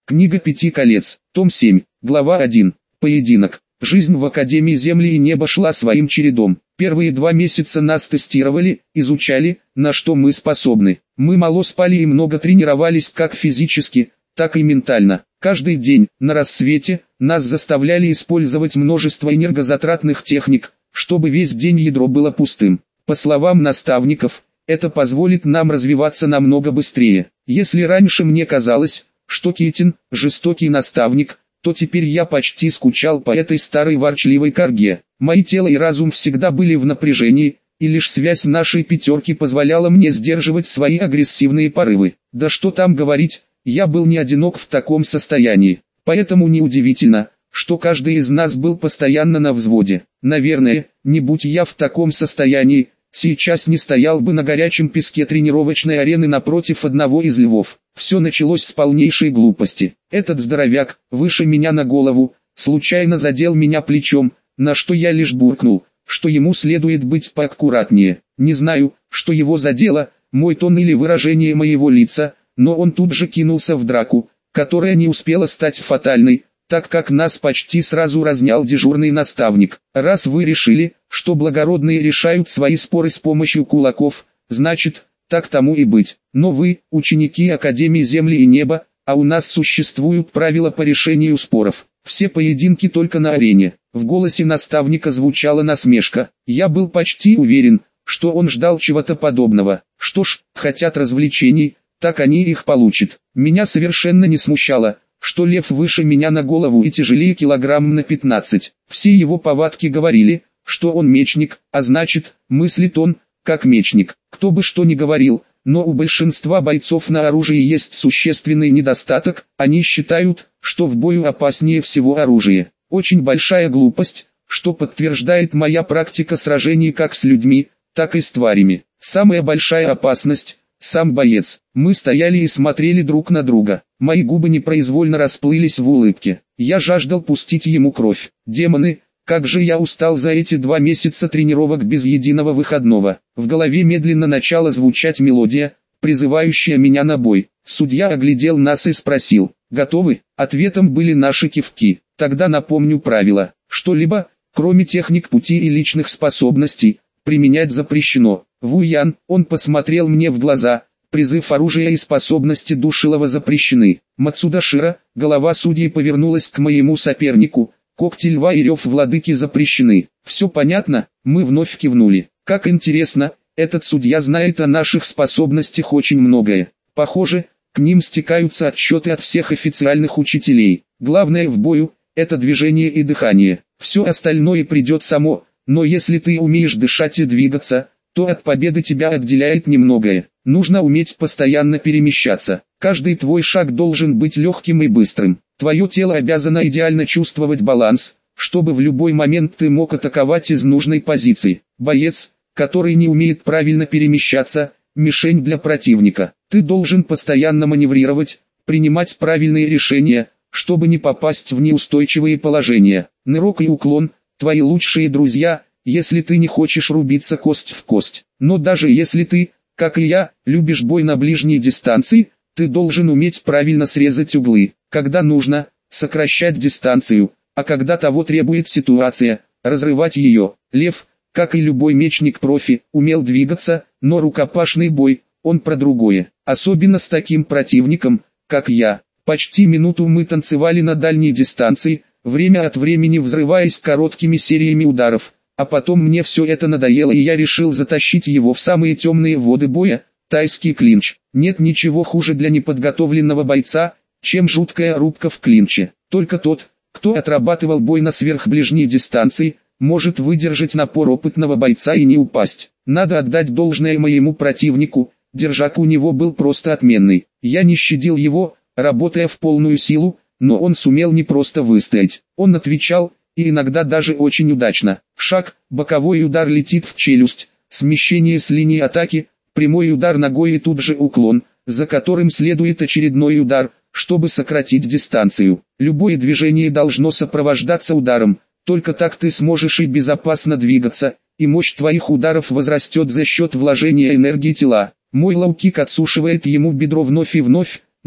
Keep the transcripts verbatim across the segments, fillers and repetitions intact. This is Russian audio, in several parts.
Книга Пяти колец, том семь, глава один. Поединок. Жизнь в Академии Земли и Неба шла своим чередом. Первые два месяца нас тестировали, изучали, на что мы способны. Мы мало спали и много тренировались как физически, так и ментально. Каждый день, на рассвете, нас заставляли использовать множество энергозатратных техник, чтобы весь день ядро было пустым. По словам наставников, это позволит нам развиваться намного быстрее. Если раньше мне казалось, что Китин – жестокий наставник, то теперь я почти скучал по этой старой ворчливой корге. Мои тело и разум всегда были в напряжении, и лишь связь нашей пятерки позволяла мне сдерживать свои агрессивные порывы. Да что там говорить, я был не одинок в таком состоянии. Поэтому неудивительно, что каждый из нас был постоянно на взводе. Наверное, не будь я в таком состоянии, сейчас не стоял бы на горячем песке тренировочной арены напротив одного из львов. Все началось с полнейшей глупости. Этот здоровяк, выше меня на голову, случайно задел меня плечом, на что я лишь буркнул, что ему следует быть поаккуратнее. Не знаю, что его задело, мой тон или выражение моего лица, но он тут же кинулся в драку, которая не успела стать фатальной, так как нас почти сразу разнял дежурный наставник. Раз вы решили, что благородные решают свои споры с помощью кулаков, значит, так тому и быть. Но вы, ученики Академии Земли и Неба, а у нас существуют правила по решению споров. Все поединки только на арене. В голосе наставника звучала насмешка. Я был почти уверен, что он ждал чего-то подобного. Что ж, хотят развлечений, так они их получат. Меня совершенно не смущало, что лев выше меня на голову и тяжелее килограмм на пятнадцать. Все его повадки говорили, что он мечник, а значит, мыслит он, как мечник. Кто бы что ни говорил, но у большинства бойцов на оружии есть существенный недостаток, они считают, что в бою опаснее всего оружие. Очень большая глупость, что подтверждает моя практика сражений как с людьми, так и с тварями. Самая большая опасность – сам боец. Мы стояли и смотрели друг на друга. Мои губы непроизвольно расплылись в улыбке. Я жаждал пустить ему кровь. Демоны, как же я устал за эти два месяца тренировок без единого выходного. В голове медленно начала звучать мелодия, призывающая меня на бой. Судья оглядел нас и спросил: «Готовы?» Ответом были наши кивки. Тогда напомню правила. Что-либо, кроме техник пути и личных способностей, применять запрещено. Вуян, он посмотрел мне в глаза. Призыв оружия и способности Душилова запрещены. Мацудашира, голова судьи повернулась к моему сопернику. Когти льва и рев владыки запрещены. Все понятно? Мы вновь кивнули. Как интересно, этот судья знает о наших способностях очень многое. Похоже, к ним стекаются отчеты от всех официальных учителей. Главное в бою – это движение и дыхание. Все остальное придет само, но если ты умеешь дышать и двигаться, то от победы тебя отделяет немногое. Нужно уметь постоянно перемещаться. Каждый твой шаг должен быть легким и быстрым. Твое тело обязано идеально чувствовать баланс, чтобы в любой момент ты мог атаковать из нужной позиции. Боец, который не умеет правильно перемещаться, мишень для противника. Ты должен постоянно маневрировать, принимать правильные решения, чтобы не попасть в неустойчивые положения. Нырок и уклон – твои лучшие друзья, если ты не хочешь рубиться кость в кость. Но даже если ты, как и я, любишь бой на ближней дистанции, ты должен уметь правильно срезать углы, когда нужно, сокращать дистанцию, а когда того требует ситуация, разрывать ее. Лев, как и любой мечник-профи, умел двигаться, но рукопашный бой, он про другое. Особенно с таким противником, как я. Почти минуту мы танцевали на дальней дистанции, время от времени взрываясь короткими сериями ударов. А потом мне все это надоело и я решил затащить его в самые темные воды боя, тайский клинч. Нет ничего хуже для неподготовленного бойца, чем жуткая рубка в клинче. Только тот, кто отрабатывал бой на сверхближней дистанции, может выдержать напор опытного бойца и не упасть. Надо отдать должное моему противнику, держак у него был просто отменный. Я не щадил его, работая в полную силу, но он сумел не просто выстоять. Он отвечал, и иногда даже очень удачно. Шаг, боковой удар летит в челюсть, смещение с линии атаки, прямой удар ногой и тут же уклон, за которым следует очередной удар, чтобы сократить дистанцию. Любое движение должно сопровождаться ударом, только так ты сможешь и безопасно двигаться, и мощь твоих ударов возрастет за счет вложения энергии тела. Мой лоу-кик отсушивает ему бедро вновь и вновь,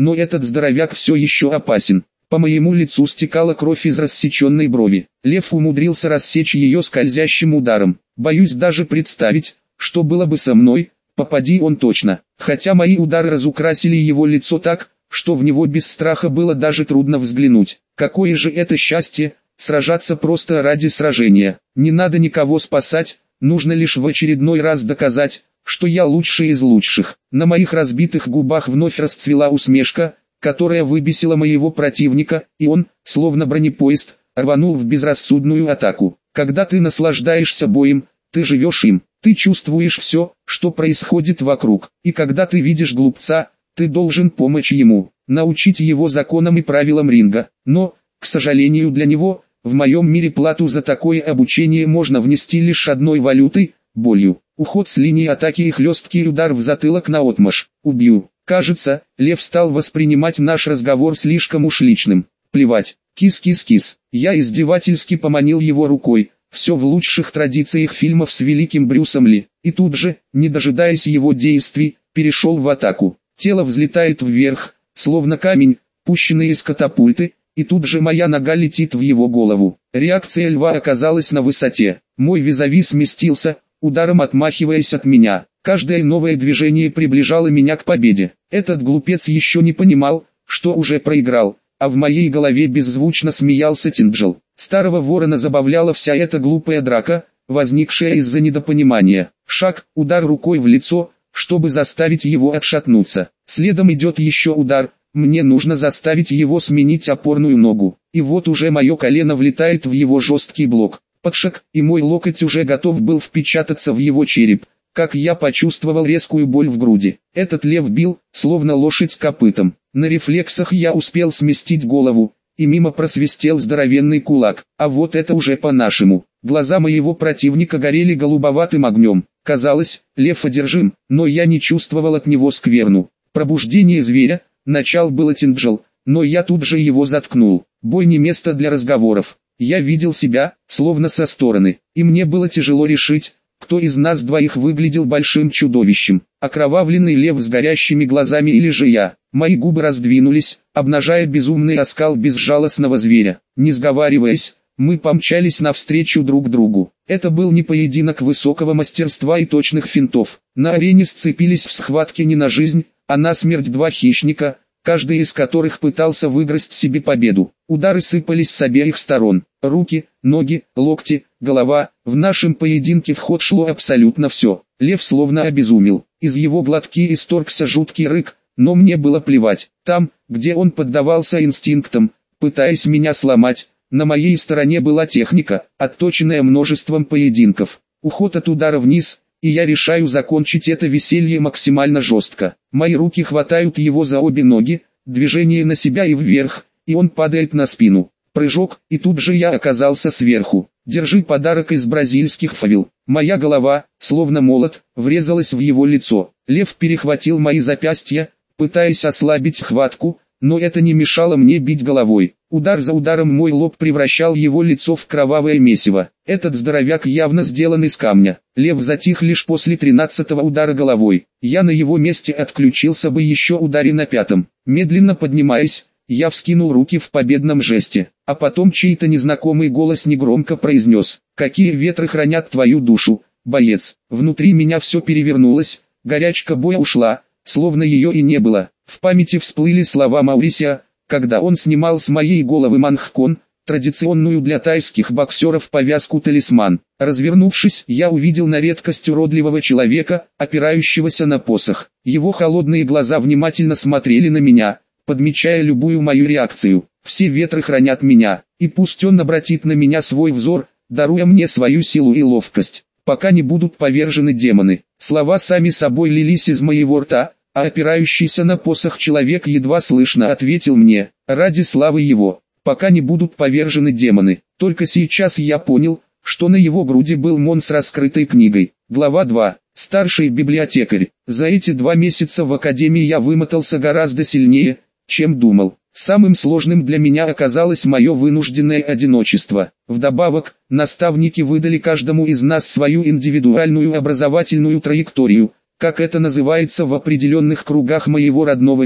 но этот здоровяк все еще опасен. По моему лицу стекала кровь из рассеченной брови. Лев умудрился рассечь ее скользящим ударом. Боюсь даже представить, что было бы со мной, попади он точно. Хотя мои удары разукрасили его лицо так, что в него без страха было даже трудно взглянуть. Какое же это счастье, сражаться просто ради сражения. Не надо никого спасать, нужно лишь в очередной раз доказать, что я лучший из лучших. На моих разбитых губах вновь расцвела усмешка, которая выбесила моего противника, и он, словно бронепоезд, рванул в безрассудную атаку. Когда ты наслаждаешься боем, ты живешь им, ты чувствуешь все, что происходит вокруг, и когда ты видишь глупца, ты должен помочь ему, научить его законам и правилам ринга. Но, к сожалению для него, в моем мире плату за такое обучение можно внести лишь одной валютой – болью. Уход с линии атаки и хлесткий удар в затылок наотмашь. Убью. Кажется, Лев стал воспринимать наш разговор слишком уж личным. Плевать. Кис-кис-кис. Я издевательски поманил его рукой. Все в лучших традициях фильмов с великим Брюсом Ли. И тут же, не дожидаясь его действий, перешел в атаку. Тело взлетает вверх, словно камень, пущенный из катапульты, и тут же моя нога летит в его голову. Реакция льва оказалась на высоте. Мой визави сместился, ударом отмахиваясь от меня. Каждое новое движение приближало меня к победе. Этот глупец еще не понимал, что уже проиграл, а в моей голове беззвучно смеялся Тинджел. Старого ворона забавляла вся эта глупая драка, возникшая из-за недопонимания. Шаг, удар рукой в лицо, чтобы заставить его отшатнуться. Следом идет еще удар, мне нужно заставить его сменить опорную ногу. И вот уже мое колено влетает в его жесткий блок. Подшаг, и мой локоть уже готов был впечататься в его череп, как я почувствовал резкую боль в груди. Этот лев бил, словно лошадь копытом. На рефлексах я успел сместить голову, и мимо просвистел здоровенный кулак. А вот это уже по-нашему. Глаза моего противника горели голубоватым огнем. Казалось, лев одержим, но я не чувствовал от него скверну. Пробуждение зверя, начал было Тинджел, но я тут же его заткнул. Бой не место для разговоров. Я видел себя, словно со стороны, и мне было тяжело решить, кто из нас двоих выглядел большим чудовищем, окровавленный лев с горящими глазами или же я. Мои губы раздвинулись, обнажая безумный оскал безжалостного зверя. Не сговариваясь, мы помчались навстречу друг другу. Это был не поединок высокого мастерства и точных финтов. На арене сцепились в схватке не на жизнь, а на смерть два хищника, каждый из которых пытался выиграть себе победу. Удары сыпались с обеих сторон. Руки, ноги, локти, голова. В нашем поединке в ход шло абсолютно все. Лев словно обезумел. Из его глотки исторгся жуткий рык, но мне было плевать. Там, где он поддавался инстинктам, пытаясь меня сломать, на моей стороне была техника, отточенная множеством поединков. Уход от удара вниз, и я решаю закончить это веселье максимально жестко. Мои руки хватают его за обе ноги, движение на себя и вверх, и он падает на спину. Прыжок, и тут же я оказался сверху. Держи подарок из бразильских фавел. Моя голова, словно молот, врезалась в его лицо. Лев перехватил мои запястья, пытаясь ослабить хватку, но это не мешало мне бить головой. Удар за ударом мой лоб превращал его лицо в кровавое месиво. Этот здоровяк явно сделан из камня. Лев затих лишь после тринадцатого удара головой. Я на его месте отключился бы еще ударе на пятом. Медленно поднимаясь, я вскинул руки в победном жесте, а потом чей-то незнакомый голос негромко произнес: «Какие ветры хранят твою душу, боец!» Внутри меня все перевернулось, горячка боя ушла, словно ее и не было. В памяти всплыли слова Маурисия, когда он снимал с моей головы манхкон, традиционную для тайских боксеров повязку-талисман. Развернувшись, я увидел на редкость уродливого человека, опирающегося на посох. Его холодные глаза внимательно смотрели на меня, подмечая любую мою реакцию. Все ветры хранят меня, и пусть он обратит на меня свой взор, даруя мне свою силу и ловкость, пока не будут повержены демоны. Слова сами собой лились из моего рта, а опирающийся на посох человек едва слышно ответил мне: ради славы его, пока не будут повержены демоны. Только сейчас я понял, что на его груди был мон с раскрытой книгой. Глава два. Старший библиотекарь. За эти два месяца в академии я вымотался гораздо сильнее, чем думал. Самым сложным для меня оказалось мое вынужденное одиночество. Вдобавок, наставники выдали каждому из нас свою индивидуальную образовательную траекторию, как это называется в определенных кругах моего родного мира.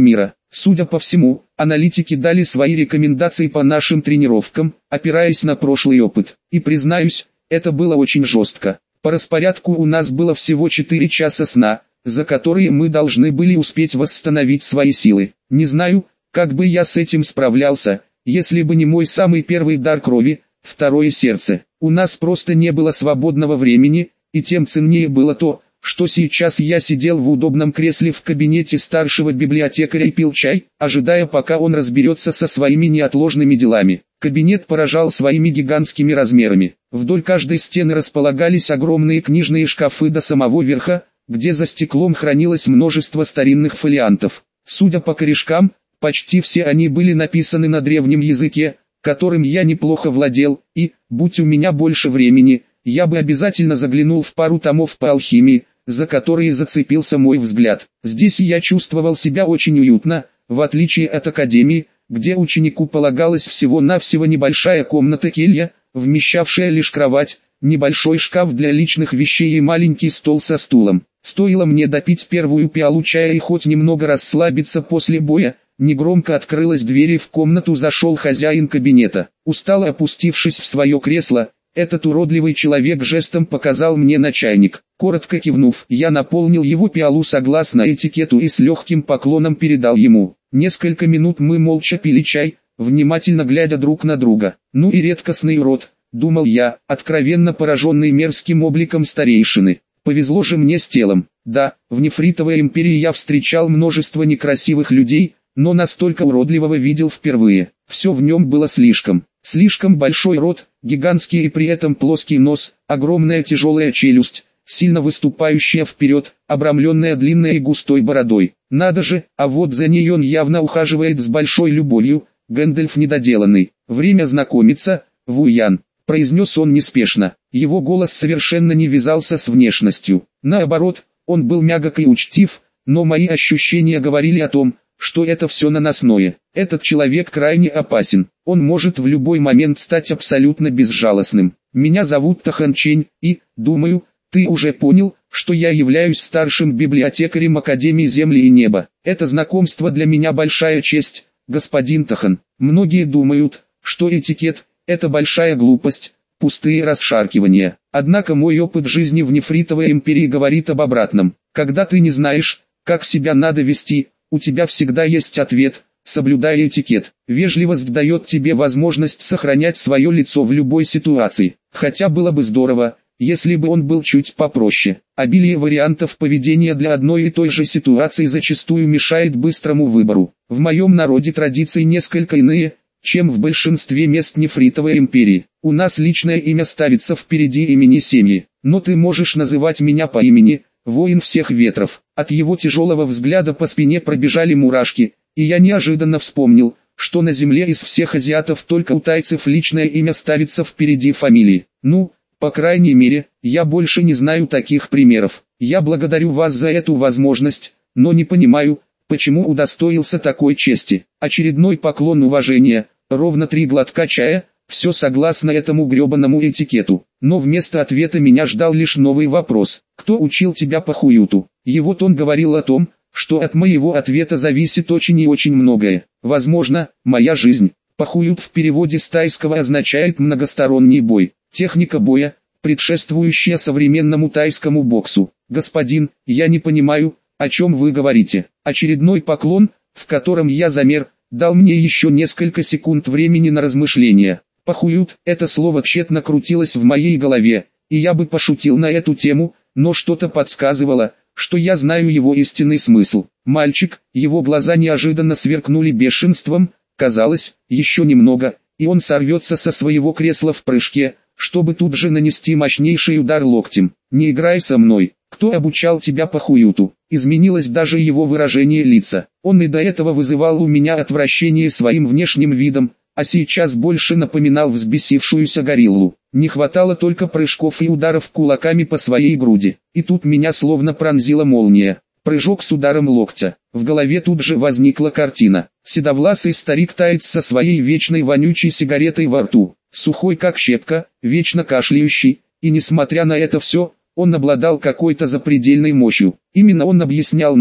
Судя по всему, аналитики дали свои рекомендации по нашим тренировкам, опираясь на прошлый опыт. И признаюсь, это было очень жестко. По распорядку у нас было всего четыре часа сна, за которые мы должны были успеть восстановить свои силы. Не знаю, как бы я с этим справлялся, если бы не мой самый первый дар крови, второе сердце. У нас просто не было свободного времени, и тем ценнее было то, что сейчас я сидел в удобном кресле в кабинете старшего библиотекаря и пил чай, ожидая, пока он разберется со своими неотложными делами. Кабинет поражал своими гигантскими размерами. Вдоль каждой стены располагались огромные книжные шкафы до самого верха, где за стеклом хранилось множество старинных фолиантов. Судя по корешкам, почти все они были написаны на древнем языке, которым я неплохо владел, и, будь у меня больше времени, я бы обязательно заглянул в пару томов по алхимии, за которые зацепился мой взгляд. Здесь я чувствовал себя очень уютно, в отличие от академии, где ученику полагалась всего-навсего небольшая комната-келья, вмещавшая лишь кровать, небольшой шкаф для личных вещей и маленький стол со стулом. Стоило мне допить первую пиалу чая и хоть немного расслабиться после боя, негромко открылась дверь и в комнату зашел хозяин кабинета. Устало опустившись в свое кресло, этот уродливый человек жестом показал мне на чайник. Коротко кивнув, я наполнил его пиалу согласно этикету и с легким поклоном передал ему. Несколько минут мы молча пили чай, внимательно глядя друг на друга. Ну и редкостный урод, думал я, откровенно пораженный мерзким обликом старейшины. Повезло же мне с телом. Да, в Нефритовой империи я встречал множество некрасивых людей, но настолько уродливого видел впервые. Все в нем было слишком. Слишком большой рот, гигантский и при этом плоский нос, огромная тяжелая челюсть, сильно выступающая вперед, обрамленная длинной и густой бородой. Надо же, а вот за ней он явно ухаживает с большой любовью, Гэндальф недоделанный. Время знакомиться, Вуян, произнес он неспешно. Его голос совершенно не вязался с внешностью. Наоборот, он был мягок и учтив, но мои ощущения говорили о том, что это все наносное. Этот человек крайне опасен. Он может в любой момент стать абсолютно безжалостным. Меня зовут Тахан Чень, и, думаю, ты уже понял, что я являюсь старшим библиотекарем Академии Земли и Неба. Это знакомство для меня большая честь, господин Тахан. Многие думают, что этикет – это большая глупость, пустые расшаркивания. Однако мой опыт жизни в Нефритовой империи говорит об обратном. Когда ты не знаешь, как себя надо вести, у тебя всегда есть ответ, соблюдая этикет. Вежливость дает тебе возможность сохранять свое лицо в любой ситуации. Хотя было бы здорово, если бы он был чуть попроще. Обилие вариантов поведения для одной и той же ситуации зачастую мешает быстрому выбору. В моем народе традиции несколько иные, чем в большинстве мест Нефритовой империи. У нас личное имя ставится впереди имени семьи, но ты можешь называть меня по имени, воин всех ветров. От его тяжелого взгляда по спине пробежали мурашки, и я неожиданно вспомнил, что на земле из всех азиатов только у тайцев личное имя ставится впереди фамилии. Ну, по крайней мере, я больше не знаю таких примеров. Я благодарю вас за эту возможность, но не понимаю, почему удостоился такой чести. Очередной поклон уважения, ровно три глотка чая, все согласно этому гребаному этикету. Но вместо ответа меня ждал лишь новый вопрос. Кто учил тебя похуюту? И вот он говорил о том, что от моего ответа зависит очень и очень многое. Возможно, моя жизнь. Похуют в переводе с тайского означает многосторонний бой. Техника боя, предшествующая современному тайскому боксу. Господин, я не понимаю, о чем вы говорите. Очередной поклон, в котором я замер, дал мне еще несколько секунд времени на размышления. Похуют, это слово тщетно крутилось в моей голове, и я бы пошутил на эту тему, но что-то подсказывало, что я знаю его истинный смысл. Мальчик, его глаза неожиданно сверкнули бешенством, казалось, еще немного, и он сорвется со своего кресла в прыжке, чтобы тут же нанести мощнейший удар локтем. Не играй со мной. Кто обучал тебя похуюту? Изменилось даже его выражение лица. Он и до этого вызывал у меня отвращение своим внешним видом, а сейчас больше напоминал взбесившуюся гориллу. Не хватало только прыжков и ударов кулаками по своей груди. И тут меня словно пронзила молния. Прыжок с ударом локтя. В голове тут же возникла картина. Седовласый старик-таец со своей вечной вонючей сигаретой во рту. Сухой как щепка, вечно кашляющий, и несмотря на это все, он обладал какой-то запредельной мощью. Именно он объяснял нам,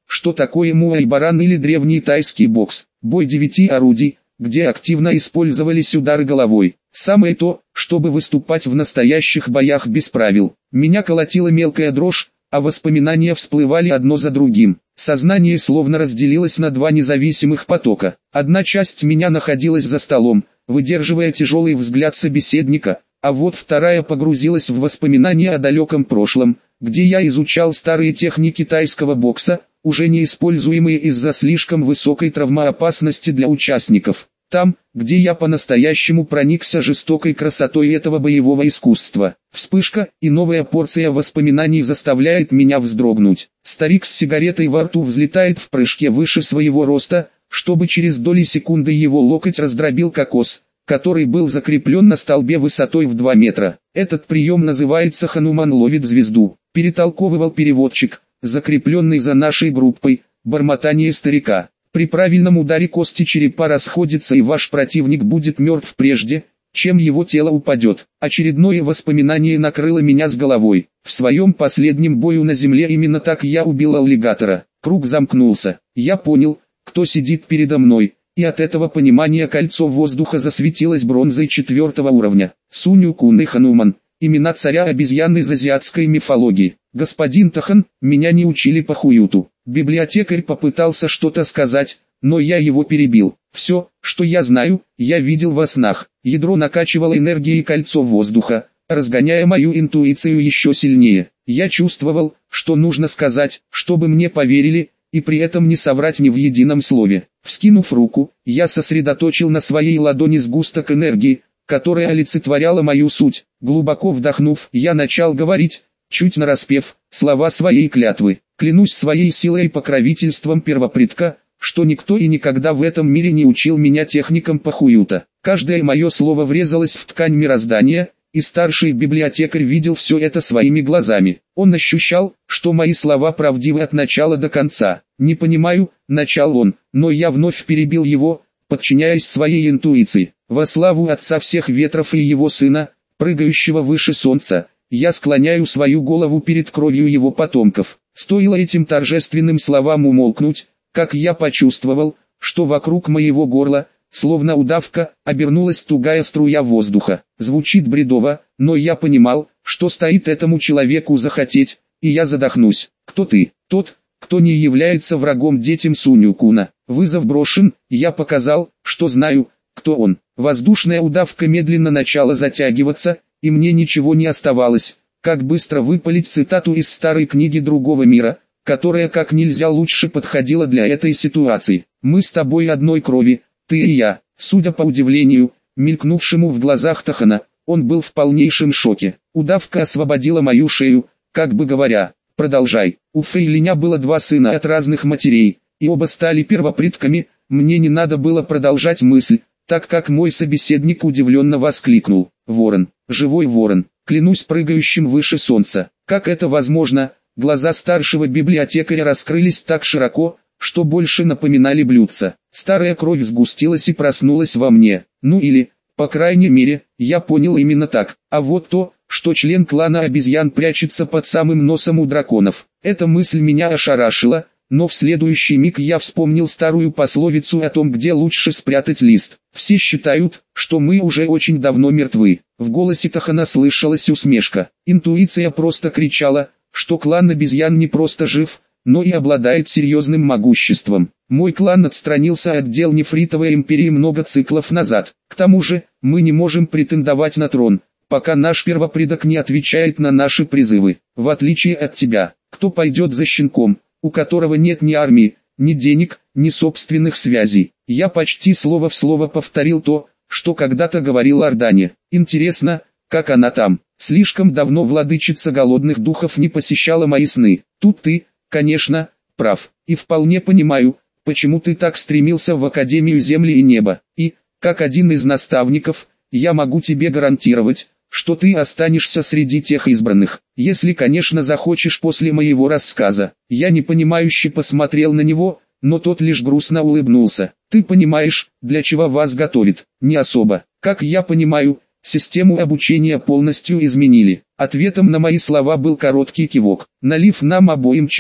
что такое муай-баран или древний тайский бокс, бой девяти орудий, где активно использовались удары головой. Самое то, чтобы выступать в настоящих боях без правил. Меня колотила мелкая дрожь, а воспоминания всплывали одно за другим. Сознание словно разделилось на два независимых потока. Одна часть меня находилась за столом, выдерживая тяжелый взгляд собеседника, а вот вторая погрузилась в воспоминания о далеком прошлом, где я изучал старые техники тайского бокса, уже не используемые из-за слишком высокой травмоопасности для участников. Там, где я по-настоящему проникся жестокой красотой этого боевого искусства. Вспышка, и новая порция воспоминаний заставляет меня вздрогнуть. Старик с сигаретой во рту взлетает в прыжке выше своего роста, чтобы через доли секунды его локоть раздробил кокос, который был закреплен на столбе высотой в два метра. Этот прием называется «Хануман ловит звезду», перетолковывал переводчик, закрепленный за нашей группой, бормотание старика. При правильном ударе кости черепа расходятся, и ваш противник будет мертв прежде, чем его тело упадет. Очередное воспоминание накрыло меня с головой. В своем последнем бою на земле именно так я убил аллигатора. Круг замкнулся. Я понял, кто сидит передо мной, и от этого понимания кольцо воздуха засветилось бронзой четвертого уровня. Сунь-Кун и Хануман. Имена царя обезьян из азиатской мифологии. Господин Тахан, меня не учили по хуюту. Библиотекарь попытался что-то сказать, но я его перебил. Все, что я знаю, я видел во снах. Ядро накачивало энергией кольцо воздуха, разгоняя мою интуицию еще сильнее. Я чувствовал, что нужно сказать, чтобы мне поверили, и при этом не соврать ни в едином слове. Вскинув руку, я сосредоточил на своей ладони сгусток энергии, которая олицетворяла мою суть. Глубоко вдохнув, я начал говорить, чуть нараспев, слова своей клятвы. Клянусь своей силой и покровительством первопредка, что никто и никогда в этом мире не учил меня техникам похуюта. Каждое мое слово врезалось в ткань мироздания, и старший библиотекарь видел все это своими глазами. Он ощущал, что мои слова правдивы от начала до конца. «Не понимаю», — начал он, но я вновь перебил его, подчиняясь своей интуиции. Во славу Отца всех ветров и его Сына, прыгающего выше солнца, я склоняю свою голову перед кровью его потомков. Стоило этим торжественным словам умолкнуть, как я почувствовал, что вокруг моего горла, словно удавка, обернулась тугая струя воздуха. Звучит бредово, но я понимал, что стоит этому человеку захотеть, и я задохнусь. «Кто ты?» «Тот, кто не является врагом детям Сунь-Куна». Вызов брошен, я показал, что знаю, кто он. Воздушная удавка медленно начала затягиваться, и мне ничего не оставалось, как быстро выпалить цитату из старой книги другого мира, которая как нельзя лучше подходила для этой ситуации. «Мы с тобой одной крови, ты и я». Судя по удивлению, мелькнувшему в глазах Тахана, он был в полнейшем шоке. Удавка освободила мою шею, как бы говоря, продолжай. У Фэйлиня было два сына от разных матерей, и оба стали первопредками. Мне не надо было продолжать мысль, так как мой собеседник удивленно воскликнул: «Ворон, живой ворон, клянусь прыгающим выше солнца». Как это возможно? Глаза старшего библиотекаря раскрылись так широко, что больше напоминали блюдца. Старая кровь сгустилась и проснулась во мне. Ну или, по крайней мере, я понял именно так. А вот то, что член клана обезьян прячется под самым носом у драконов. Эта мысль меня ошарашила, но в следующий миг я вспомнил старую пословицу о том, где лучше спрятать лист. Все считают, что мы уже очень давно мертвы. В голосе Тахана слышалась усмешка. Интуиция просто кричала, что клан обезьян не просто жив, но и обладает серьезным могуществом. Мой клан отстранился от дел Нефритовой империи много циклов назад. К тому же, мы не можем претендовать на трон, пока наш первопредок не отвечает на наши призывы. В отличие от тебя, кто пойдет за щенком, у которого нет ни армии, ни денег, ни собственных связей? Я почти слово в слово повторил то, что когда-то говорил Ордане. Интересно, как она там? Слишком давно владычица голодных духов не посещала мои сны. Тут ты, конечно, прав. И вполне понимаю, почему ты так стремился в Академию Земли и Неба. И, как один из наставников, я могу тебе гарантировать, что ты останешься среди тех избранных, если, конечно, захочешь после моего рассказа. Я непонимающе посмотрел на него, но тот лишь грустно улыбнулся. Ты понимаешь, для чего вас готовят? Не особо. Как я понимаю, систему обучения полностью изменили. Ответом на мои слова был короткий кивок. Налив нам обоим чай,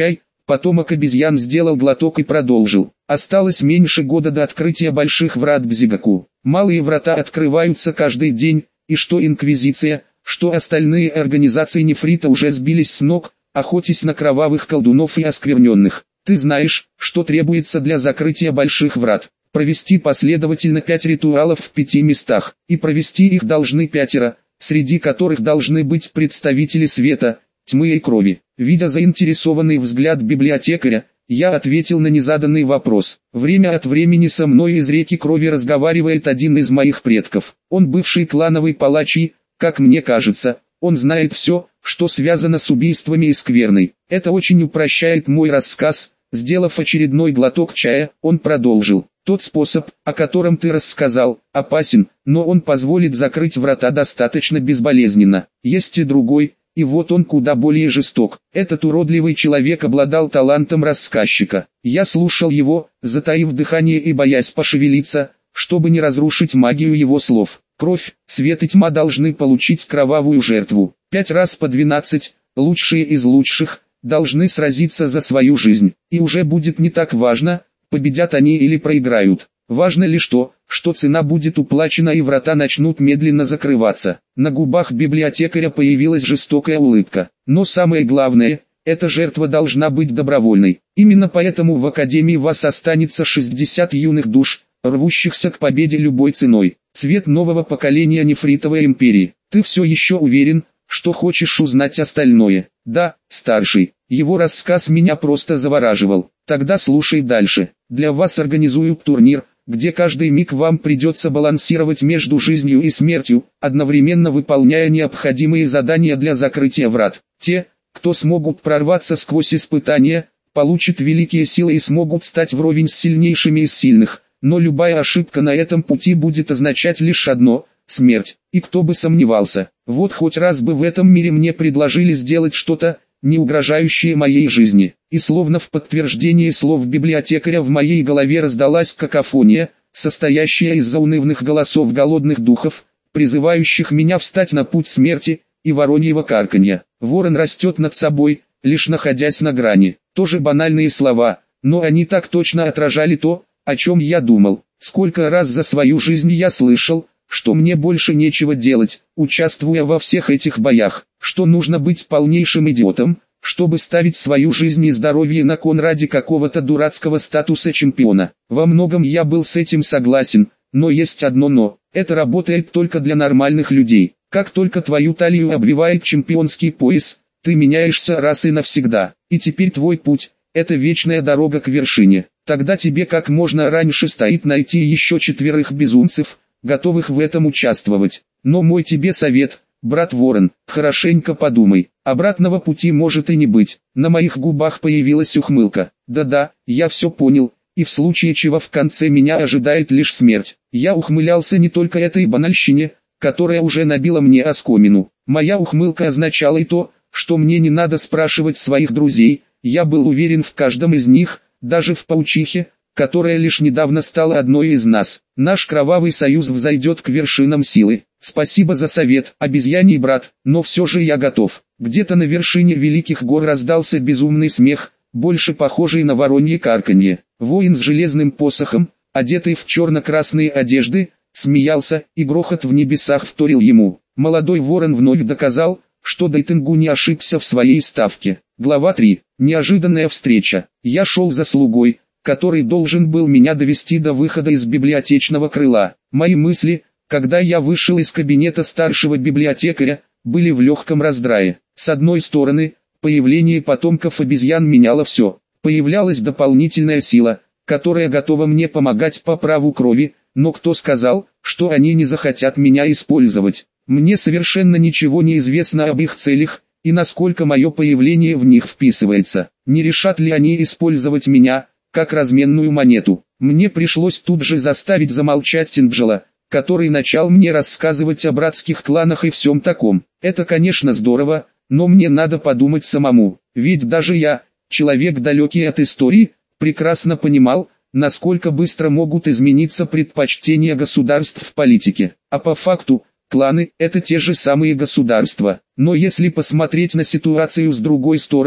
Потомок обезьян сделал глоток и продолжил. Осталось меньше года до открытия больших врат в Зигаку. Малые врата открываются каждый день, и что Инквизиция, что остальные организации нефрита уже сбились с ног, охотясь на кровавых колдунов и оскверненных. Ты знаешь, что требуется для закрытия больших врат. Провести последовательно пять ритуалов в пяти местах, и провести их должны пятеро, среди которых должны быть представители света, тьмы и крови. Видя заинтересованный взгляд библиотекаря, я ответил на незаданный вопрос. Время от времени со мной из реки крови разговаривает один из моих предков. Он бывший клановый палач и, как мне кажется, он знает все, что связано с убийствами и скверной. Это очень упрощает мой рассказ. Сделав очередной глоток чая, он продолжил. Тот способ, о котором ты рассказал, опасен, но он позволит закрыть врата достаточно безболезненно. Есть и другой, и вот он куда более жесток. Этот уродливый человек обладал талантом рассказчика. Я слушал его, затаив дыхание и боясь пошевелиться, чтобы не разрушить магию его слов. Кровь, свет и тьма должны получить кровавую жертву. Пять раз по двенадцать, лучшие из лучших, должны сразиться за свою жизнь. И уже будет не так важно, победят они или проиграют. Важно лишь то, что цена будет уплачена и врата начнут медленно закрываться. На губах библиотекаря появилась жестокая улыбка. Но самое главное, эта жертва должна быть добровольной. Именно поэтому в Академии вас останется шестьдесят юных душ, рвущихся к победе любой ценой. Цвет нового поколения нефритовой империи. Ты все еще уверен, что хочешь узнать остальное? Да, старший. Его рассказ меня просто завораживал. Тогда слушай дальше. Для вас организую турнир, где каждый миг вам придется балансировать между жизнью и смертью, одновременно выполняя необходимые задания для закрытия врат. Те, кто смогут прорваться сквозь испытания, получат великие силы и смогут стать вровень с сильнейшими из сильных. Но любая ошибка на этом пути будет означать лишь одно – смерть. И кто бы сомневался, вот хоть раз бы в этом мире мне предложили сделать что-то, не угрожающее моей жизни. И словно в подтверждение слов библиотекаря в моей голове раздалась какофония, состоящая из заунывных голосов голодных духов, призывающих меня встать на путь смерти, и вороньего карканья. Ворон растет над собой, лишь находясь на грани. Тоже банальные слова, но они так точно отражали то, о чем я думал. Сколько раз за свою жизнь я слышал, что мне больше нечего делать, участвуя во всех этих боях, что нужно быть полнейшим идиотом, чтобы ставить свою жизнь и здоровье на кон ради какого-то дурацкого статуса чемпиона. Во многом я был с этим согласен, но есть одно но. Это работает только для нормальных людей. Как только твою талию обвивает чемпионский пояс, ты меняешься раз и навсегда. И теперь твой путь – это вечная дорога к вершине. Тогда тебе как можно раньше стоит найти еще четверых безумцев, готовых в этом участвовать. Но мой тебе совет, брат Ворон, хорошенько подумай. Обратного пути может и не быть. На моих губах появилась ухмылка. Да-да, я все понял, и в случае чего в конце меня ожидает лишь смерть. Я ухмылялся не только этой банальщине, которая уже набила мне оскомину. Моя ухмылка означала и то, что мне не надо спрашивать своих друзей. Я был уверен в каждом из них, даже в паучихе, которая лишь недавно стала одной из нас. Наш кровавый союз взойдет к вершинам силы. Спасибо за совет, обезьяний брат, но все же я готов. Где-то на вершине великих гор раздался безумный смех, больше похожий на воронье карканье. Воин с железным посохом, одетый в черно-красные одежды, смеялся, и грохот в небесах вторил ему. Молодой ворон вновь доказал, что Дайтенгу не ошибся в своей ставке. Глава три. Неожиданная встреча. Я шел за слугой, который должен был меня довести до выхода из библиотечного крыла. Мои мысли, когда я вышел из кабинета старшего библиотекаря, были в легком раздрае. С одной стороны, появление потомков обезьян меняло все. Появлялась дополнительная сила, которая готова мне помогать по праву крови, но кто сказал, что они не захотят меня использовать? Мне совершенно ничего не известно об их целях, и насколько мое появление в них вписывается. Не решат ли они использовать меня, как разменную монету? Мне пришлось тут же заставить замолчать Тинджела, который начал мне рассказывать о братских кланах и всем таком. Это, конечно, здорово, но мне надо подумать самому, ведь даже я, человек далекий от истории, прекрасно понимал, насколько быстро могут измениться предпочтения государств в политике. А по факту, кланы – это те же самые государства. Но если посмотреть на ситуацию с другой стороны,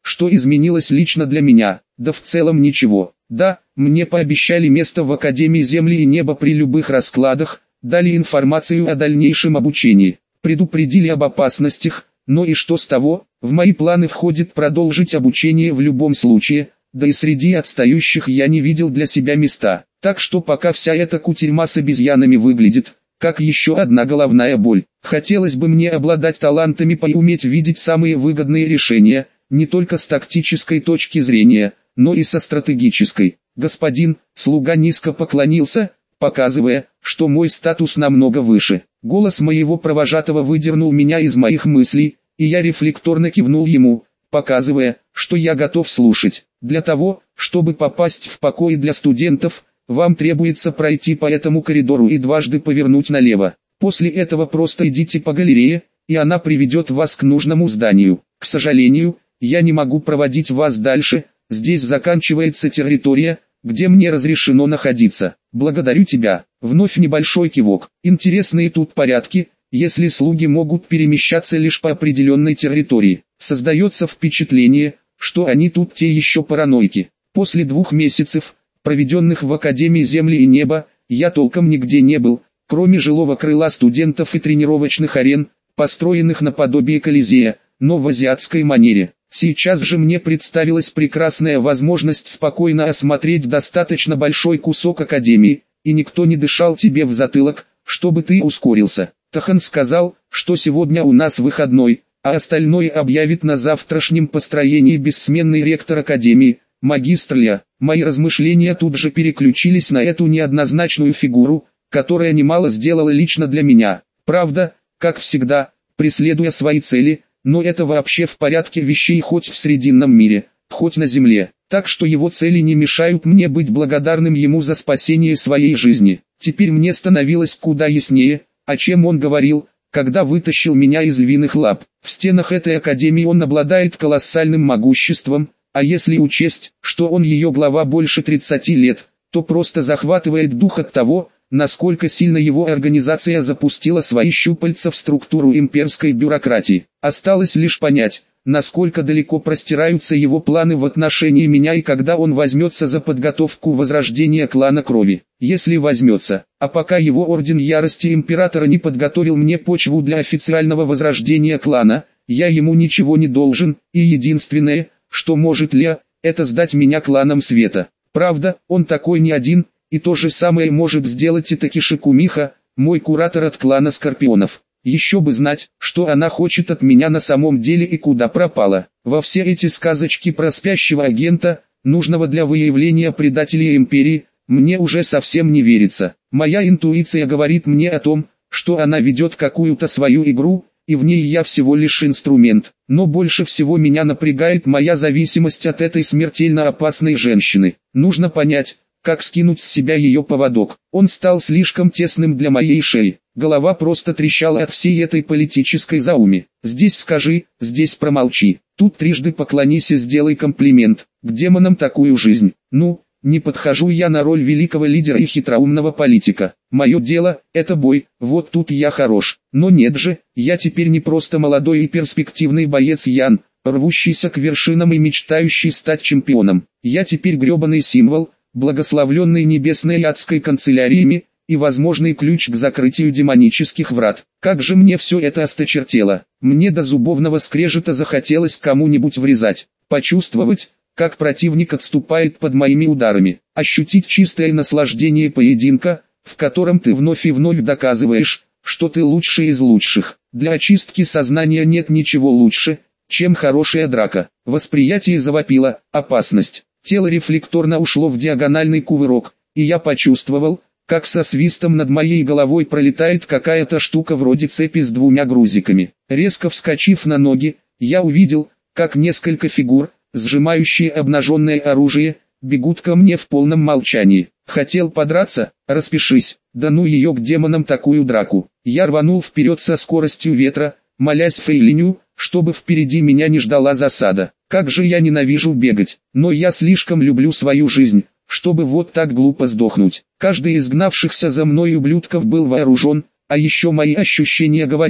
что изменилось лично для меня? Да в целом ничего. Да, мне пообещали место в Академии Земли и Неба при любых раскладах, дали информацию о дальнейшем обучении, предупредили об опасностях, но и что с того? В мои планы входит продолжить обучение в любом случае, да и среди отстающих я не видел для себя места. Так что пока вся эта кутерьма с обезьянами выглядит как еще одна головная боль. Хотелось бы мне обладать талантами и уметь видеть самые выгодные решения, не только с тактической точки зрения, но и со стратегической. Господин, слуга низко поклонился, показывая, что мой статус намного выше. Голос моего провожатого выдернул меня из моих мыслей, и я рефлекторно кивнул ему, показывая, что я готов слушать. Для того, чтобы попасть в покои для студентов, вам требуется пройти по этому коридору и дважды повернуть налево. После этого просто идите по галерее, и она приведет вас к нужному зданию. К сожалению, я не могу проводить вас дальше, здесь заканчивается территория, где мне разрешено находиться. Благодарю тебя. Вновь небольшой кивок. Интересные тут порядки, если слуги могут перемещаться лишь по определенной территории. Создается впечатление, что они тут те еще параноики. После двух месяцев, проведенных в Академии Земли и Неба, я толком нигде не был, кроме жилого крыла студентов и тренировочных арен, построенных наподобие Колизея, но в азиатской манере. Сейчас же мне представилась прекрасная возможность спокойно осмотреть достаточно большой кусок Академии, и никто не дышал тебе в затылок, чтобы ты ускорился. Тахан сказал, что сегодня у нас выходной, а остальное объявит на завтрашнем построении бессменный ректор Академии, магистр Ля. Мои размышления тут же переключились на эту неоднозначную фигуру, которая немало сделала лично для меня. Правда, как всегда, преследуя свои цели, но это вообще в порядке вещей хоть в Срединном мире, хоть на Земле. Так что его цели не мешают мне быть благодарным ему за спасение своей жизни. Теперь мне становилось куда яснее, о чем он говорил, когда вытащил меня из львиных лап. В стенах этой академии он обладает колоссальным могуществом, а если учесть, что он ее глава больше тридцати лет, то просто захватывает дух от того, насколько сильно его организация запустила свои щупальца в структуру имперской бюрократии. Осталось лишь понять, насколько далеко простираются его планы в отношении меня и когда он возьмется за подготовку возрождения клана крови. Если возьмется, а пока его орден ярости императора не подготовил мне почву для официального возрождения клана, я ему ничего не должен, и единственное, что может Ля, это сдать меня кланам света. Правда, он такой не один, и то же самое может сделать и Такеши Кумиха, мой куратор от клана Скорпионов. Еще бы знать, что она хочет от меня на самом деле и куда пропала. Во все эти сказочки про спящего агента, нужного для выявления предателей империи, мне уже совсем не верится. Моя интуиция говорит мне о том, что она ведет какую-то свою игру, и в ней я всего лишь инструмент. Но больше всего меня напрягает моя зависимость от этой смертельно опасной женщины. Нужно понять, как скинуть с себя ее поводок. Он стал слишком тесным для моей шеи. Голова просто трещала от всей этой политической зауми. Здесь скажи, здесь промолчи. Тут трижды поклонись и сделай комплимент. К демонам такую жизнь. Ну, не подхожу я на роль великого лидера и хитроумного политика. Мое дело – это бой, вот тут я хорош. Но нет же, я теперь не просто молодой и перспективный боец Ян, рвущийся к вершинам и мечтающий стать чемпионом. Я теперь гребаный символ, благословленный небесной и адской канцеляриями, и возможный ключ к закрытию демонических врат. Как же мне все это осточертело. Мне до зубовного скрежета захотелось кому-нибудь врезать, почувствовать, как противник отступает под моими ударами, ощутить чистое наслаждение поединка, в котором ты вновь и вновь доказываешь, что ты лучший из лучших. Для очистки сознания нет ничего лучше, чем хорошая драка. Восприятие завопило, опасность. Тело рефлекторно ушло в диагональный кувырок, и я почувствовал, как со свистом над моей головой пролетает какая-то штука вроде цепи с двумя грузиками. Резко вскочив на ноги, я увидел, как несколько фигур, сжимающие обнаженное оружие, бегут ко мне в полном молчании. Хотел подраться? Распишись. Да ну ее к демонам такую драку. Я рванул вперед со скоростью ветра, молясь Фейлиню, чтобы впереди меня не ждала засада. Как же я ненавижу бегать, но я слишком люблю свою жизнь, чтобы вот так глупо сдохнуть. Каждый из гнавшихся за мной ублюдков был вооружен, а еще мои ощущения говорили,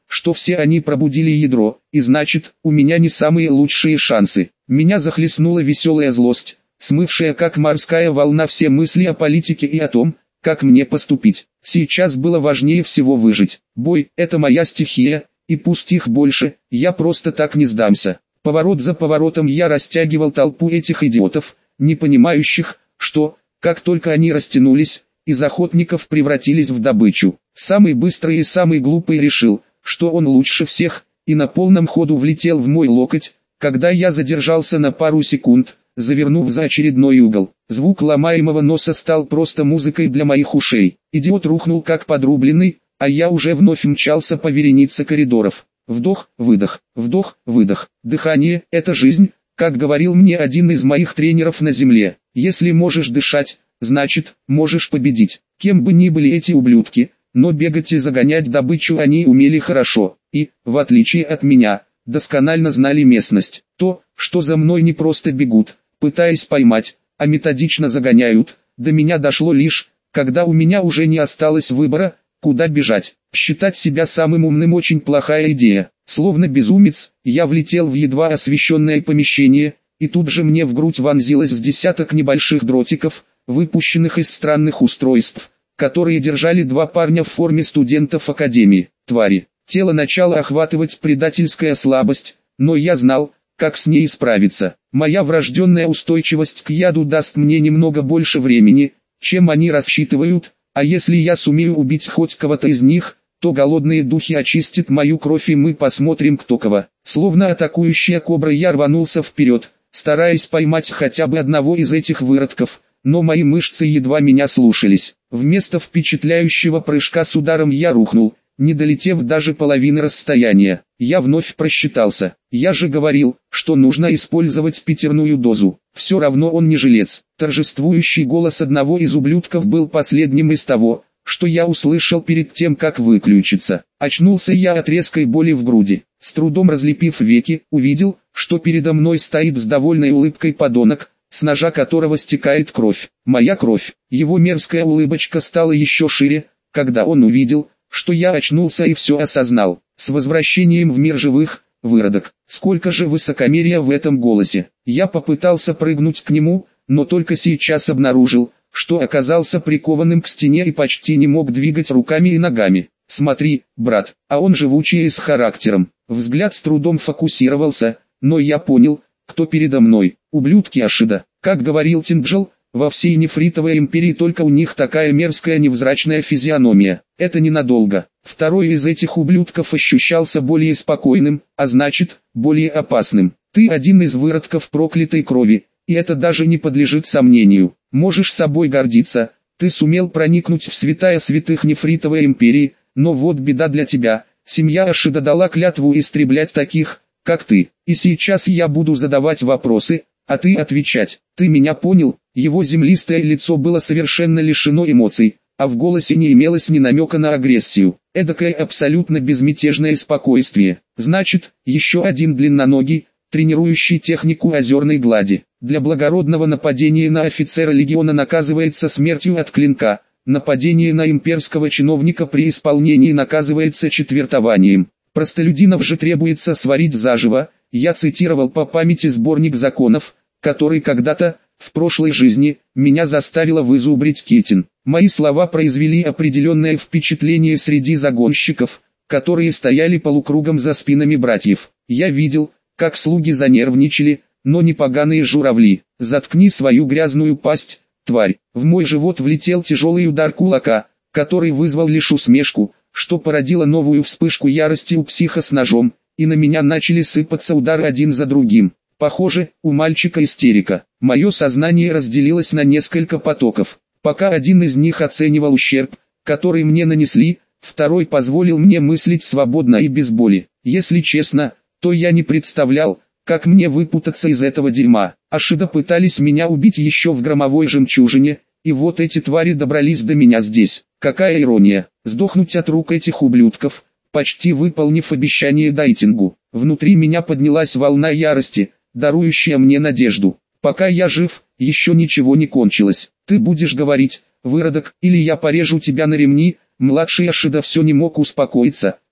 что все они пробудили ядро, и значит, у меня не самые лучшие шансы. Меня захлестнула веселая злость, смывшая как морская волна все мысли о политике и о том, как мне поступить. Сейчас было важнее всего выжить. Бой – это моя стихия, и пусть их больше, я просто так не сдамся. Поворот за поворотом я растягивал толпу этих идиотов, не понимающих, что, как только они растянулись, из охотников превратились в добычу. Самый быстрый и самый глупый решил, что он лучше всех, и на полном ходу влетел в мой локоть, когда я задержался на пару секунд, завернув за очередной угол. Звук ломаемого носа стал просто музыкой для моих ушей. Идиот рухнул как подрубленный, а я уже вновь мчался по веренице коридоров. Вдох, выдох, вдох, выдох. Дыхание – это жизнь, как говорил мне один из моих тренеров на земле. Если можешь дышать, значит, можешь победить. Кем бы ни были эти ублюдки, но бегать и загонять добычу они умели хорошо, и, в отличие от меня, досконально знали местность. То, что за мной не просто бегут, пытаясь поймать, а методично загоняют, до меня дошло лишь, когда у меня уже не осталось выбора, куда бежать. Считать себя самым умным очень плохая идея. Словно безумец, я влетел в едва освещенное помещение, и тут же мне в грудь вонзилось с десяток небольших дротиков, выпущенных из странных устройств, которые держали два парня в форме студентов академии. Твари. Тело начало охватывать предательская слабость, но я знал, как с ней справиться. Моя врожденная устойчивость к яду даст мне немного больше времени, чем они рассчитывают, а если я сумею убить хоть кого-то из них, то голодные духи очистят мою кровь и мы посмотрим кто кого. Словно атакующая кобра я рванулся вперед, стараясь поймать хотя бы одного из этих выродков, но мои мышцы едва меня слушались. Вместо впечатляющего прыжка с ударом я рухнул, не долетев даже половины расстояния. Я вновь просчитался. Я же говорил, что нужно использовать пятерную дозу. Все равно он не жилец. Торжествующий голос одного из ублюдков был последним из того, что я услышал перед тем, как выключиться. Очнулся я от резкой боли в груди. С трудом разлепив веки, увидел, что передо мной стоит с довольной улыбкой подонок, с ножа которого стекает кровь. Моя кровь. Его мерзкая улыбочка стала еще шире, когда он увидел, что я очнулся и все осознал. С возвращением в мир живых, выродок. Сколько же высокомерия в этом голосе. Я попытался прыгнуть к нему, но только сейчас обнаружил, что оказался прикованным к стене и почти не мог двигать руками и ногами. Смотри, брат, а он живучий и с характером. Взгляд с трудом фокусировался, но я понял, кто передо мной. Ублюдки Ашида. Как говорил Тинджел, во всей нефритовой империи только у них такая мерзкая невзрачная физиономия. Это ненадолго. Второй из этих ублюдков ощущался более спокойным, а значит, более опасным. Ты один из выродков проклятой крови, и это даже не подлежит сомнению. Можешь собой гордиться, ты сумел проникнуть в святая святых нефритовой империи, но вот беда для тебя. Семья Ашида дала клятву истреблять таких, как ты. И сейчас я буду задавать вопросы, а ты отвечать. Ты меня понял? Его землистое лицо было совершенно лишено эмоций, а в голосе не имелось ни намека на агрессию. Эдакое абсолютно безмятежное спокойствие. Значит, еще один длинноногий, тренирующий технику озерной глади. Для благородного нападения на офицера легиона наказывается смертью от клинка, нападение на имперского чиновника при исполнении наказывается четвертованием. Простолюдинов же требуется сварить заживо. Я цитировал по памяти сборник законов, который когда-то, в прошлой жизни, меня заставила вызубрить Кетин. Мои слова произвели определенное впечатление среди загонщиков, которые стояли полукругом за спинами братьев. Я видел, как слуги занервничали, но не поганые журавли. Заткни свою грязную пасть, тварь. В мой живот влетел тяжелый удар кулака, который вызвал лишь усмешку, что породило новую вспышку ярости у психа с ножом, и на меня начали сыпаться удары один за другим. Похоже, у мальчика истерика. Мое сознание разделилось на несколько потоков. Пока один из них оценивал ущерб, который мне нанесли, второй позволил мне мыслить свободно и без боли. Если честно, то я не представлял, как мне выпутаться из этого дерьма. Ашида пытались меня убить еще в громовой жемчужине, и вот эти твари добрались до меня здесь. Какая ирония, сдохнуть от рук этих ублюдков, почти выполнив обещание Дайтингу. Внутри меня поднялась волна ярости, дарующая мне надежду. Пока я жив, еще ничего не кончилось. Ты будешь говорить, выродок, или я порежу тебя на ремни. Младший Ашида все не мог успокоиться,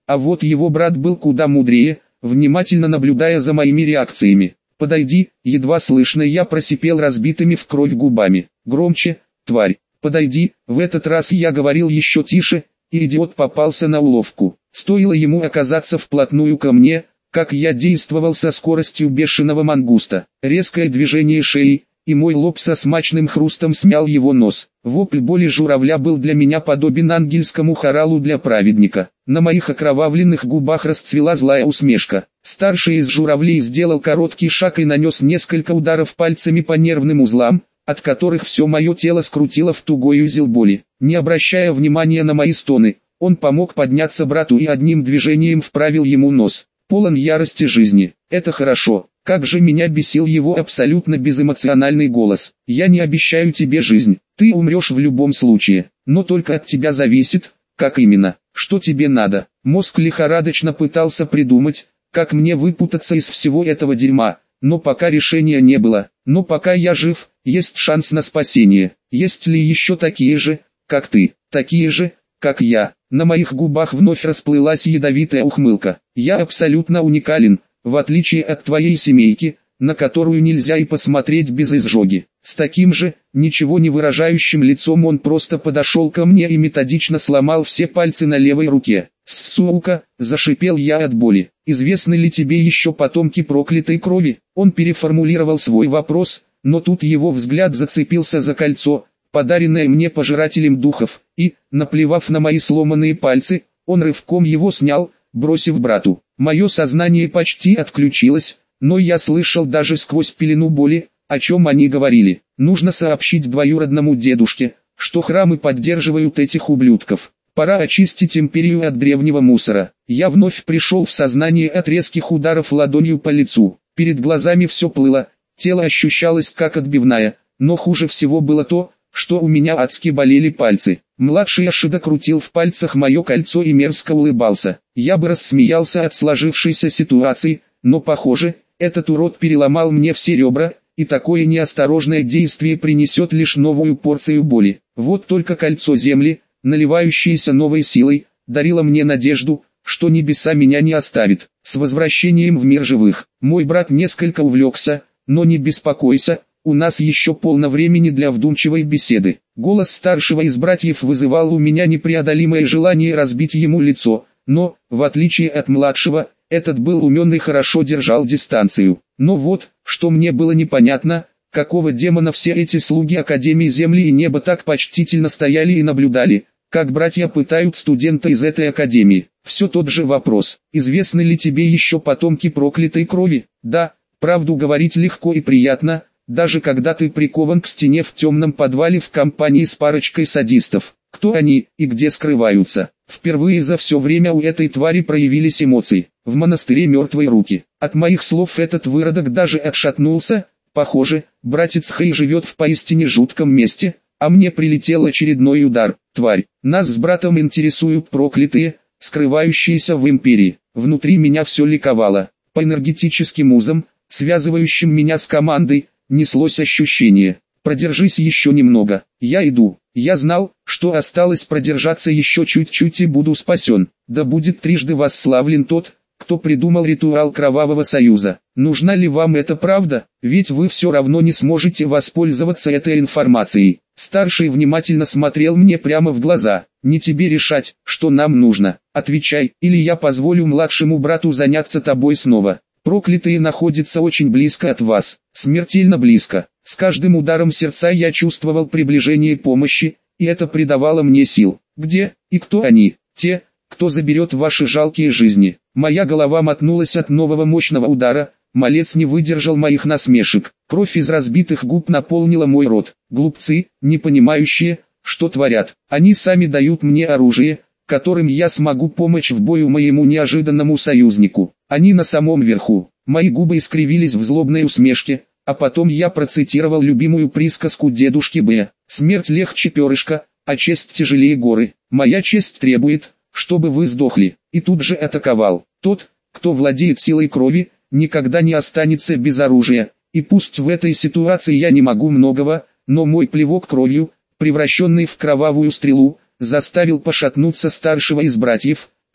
А вот его брат был куда мудрее, внимательно наблюдая за моими реакциями. «Подойди», едва слышно я просипел разбитыми в кровь губами. «Громче, тварь, подойди», в этот раз я говорил еще тише, и идиот попался на уловку. Стоило ему оказаться вплотную ко мне, как я действовал со скоростью бешеного мангуста. Резкое движение шеи, и мой лоб со смачным хрустом смял его нос. Вопль боли журавля был для меня подобен ангельскому хоралу для праведника. На моих окровавленных губах расцвела злая усмешка. Старший из журавлей сделал короткий шаг и нанес несколько ударов пальцами по нервным узлам, от которых все мое тело скрутило в тугой узел боли. Не обращая внимания на мои стоны, он помог подняться брату и одним движением вправил ему нос. Полон ярости жизни. Это хорошо. Как же меня бесил его абсолютно безэмоциональный голос. «Я не обещаю тебе жизнь, ты умрешь в любом случае, но только от тебя зависит, как именно, что тебе надо». Мозг лихорадочно пытался придумать, как мне выпутаться из всего этого дерьма, но пока решения не было. Но пока я жив, есть шанс на спасение. Есть ли еще такие же, как ты, такие же, как я? На моих губах вновь расплылась ядовитая ухмылка. Я абсолютно уникален, в отличие от твоей семейки, на которую нельзя и посмотреть без изжоги. С таким же, ничего не выражающим лицом он просто подошел ко мне и методично сломал все пальцы на левой руке. «Сука!» – зашипел я от боли. «Известны ли тебе еще потомки проклятой крови?» Он переформулировал свой вопрос, но тут его взгляд зацепился за кольцо, подаренное мне пожирателем духов, и, наплевав на мои сломанные пальцы, он рывком его снял, бросив брату. Мое сознание почти отключилось, но я слышал даже сквозь пелену боли, о чем они говорили. Нужно сообщить двоюродному дедушке, что храмы поддерживают этих ублюдков. Пора очистить империю от древнего мусора. Я вновь пришел в сознание от резких ударов ладонью по лицу. Перед глазами все плыло, тело ощущалось как отбивная, но хуже всего было то, что у меня адски болели пальцы. Младший Ашида крутил в пальцах мое кольцо и мерзко улыбался. Я бы рассмеялся от сложившейся ситуации, но похоже, этот урод переломал мне все ребра, и такое неосторожное действие принесет лишь новую порцию боли. Вот только кольцо земли, наливающееся новой силой, дарило мне надежду, что небеса меня не оставят. С возвращением в мир живых. Мой брат несколько увлекся, но не беспокойся, у нас еще полно времени для вдумчивой беседы. Голос старшего из братьев вызывал у меня непреодолимое желание разбить ему лицо, но, в отличие от младшего, этот был умен и хорошо держал дистанцию. Но вот, что мне было непонятно, какого демона все эти слуги Академии Земли и Неба так почтительно стояли и наблюдали, как братья пытают студента из этой академии. Все тот же вопрос: известны ли тебе еще потомки проклятой крови? Да, правду говорить легко и приятно, даже когда ты прикован к стене в темном подвале в компании с парочкой садистов. Кто они и где скрываются? Впервые за все время у этой твари проявились эмоции. В монастыре мертвые руки. От моих слов этот выродок даже отшатнулся. Похоже, братец Хэй живет в поистине жутком месте, а мне прилетел очередной удар. Тварь, нас с братом интересуют проклятые, скрывающиеся в империи. Внутри меня все ликовало. По энергетическим узам, связывающим меня с командой, неслось ощущение: продержись еще немного, я иду. Я знал, что осталось продержаться еще чуть-чуть и буду спасен. Да будет трижды восславлен тот, кто придумал ритуал Кровавого Союза. Нужна ли вам эта правда? Ведь вы все равно не сможете воспользоваться этой информацией. Старший внимательно смотрел мне прямо в глаза. Не тебе решать, что нам нужно. Отвечай, или я позволю младшему брату заняться тобой снова. Проклятые находятся очень близко от вас, смертельно близко. С каждым ударом сердца я чувствовал приближение помощи, и это придавало мне сил. Где и кто они? Те, кто заберет ваши жалкие жизни. Моя голова мотнулась от нового мощного удара, малец не выдержал моих насмешек. Кровь из разбитых губ наполнила мой рот. Глупцы, не понимающие, что творят. Они сами дают мне оружие, которым я смогу помочь в бою моему неожиданному союзнику. Они на самом верху. Мои губы искривились в злобной усмешке, а потом я процитировал любимую присказку дедушки Б. «Смерть легче перышка, а честь тяжелее горы. Моя честь требует, чтобы вы сдохли». И тут же атаковал. Тот, кто владеет силой крови, никогда не останется без оружия. И пусть в этой ситуации я не могу многого, но мой плевок кровью, превращенный в кровавую стрелу, заставил пошатнуться старшего из братьев,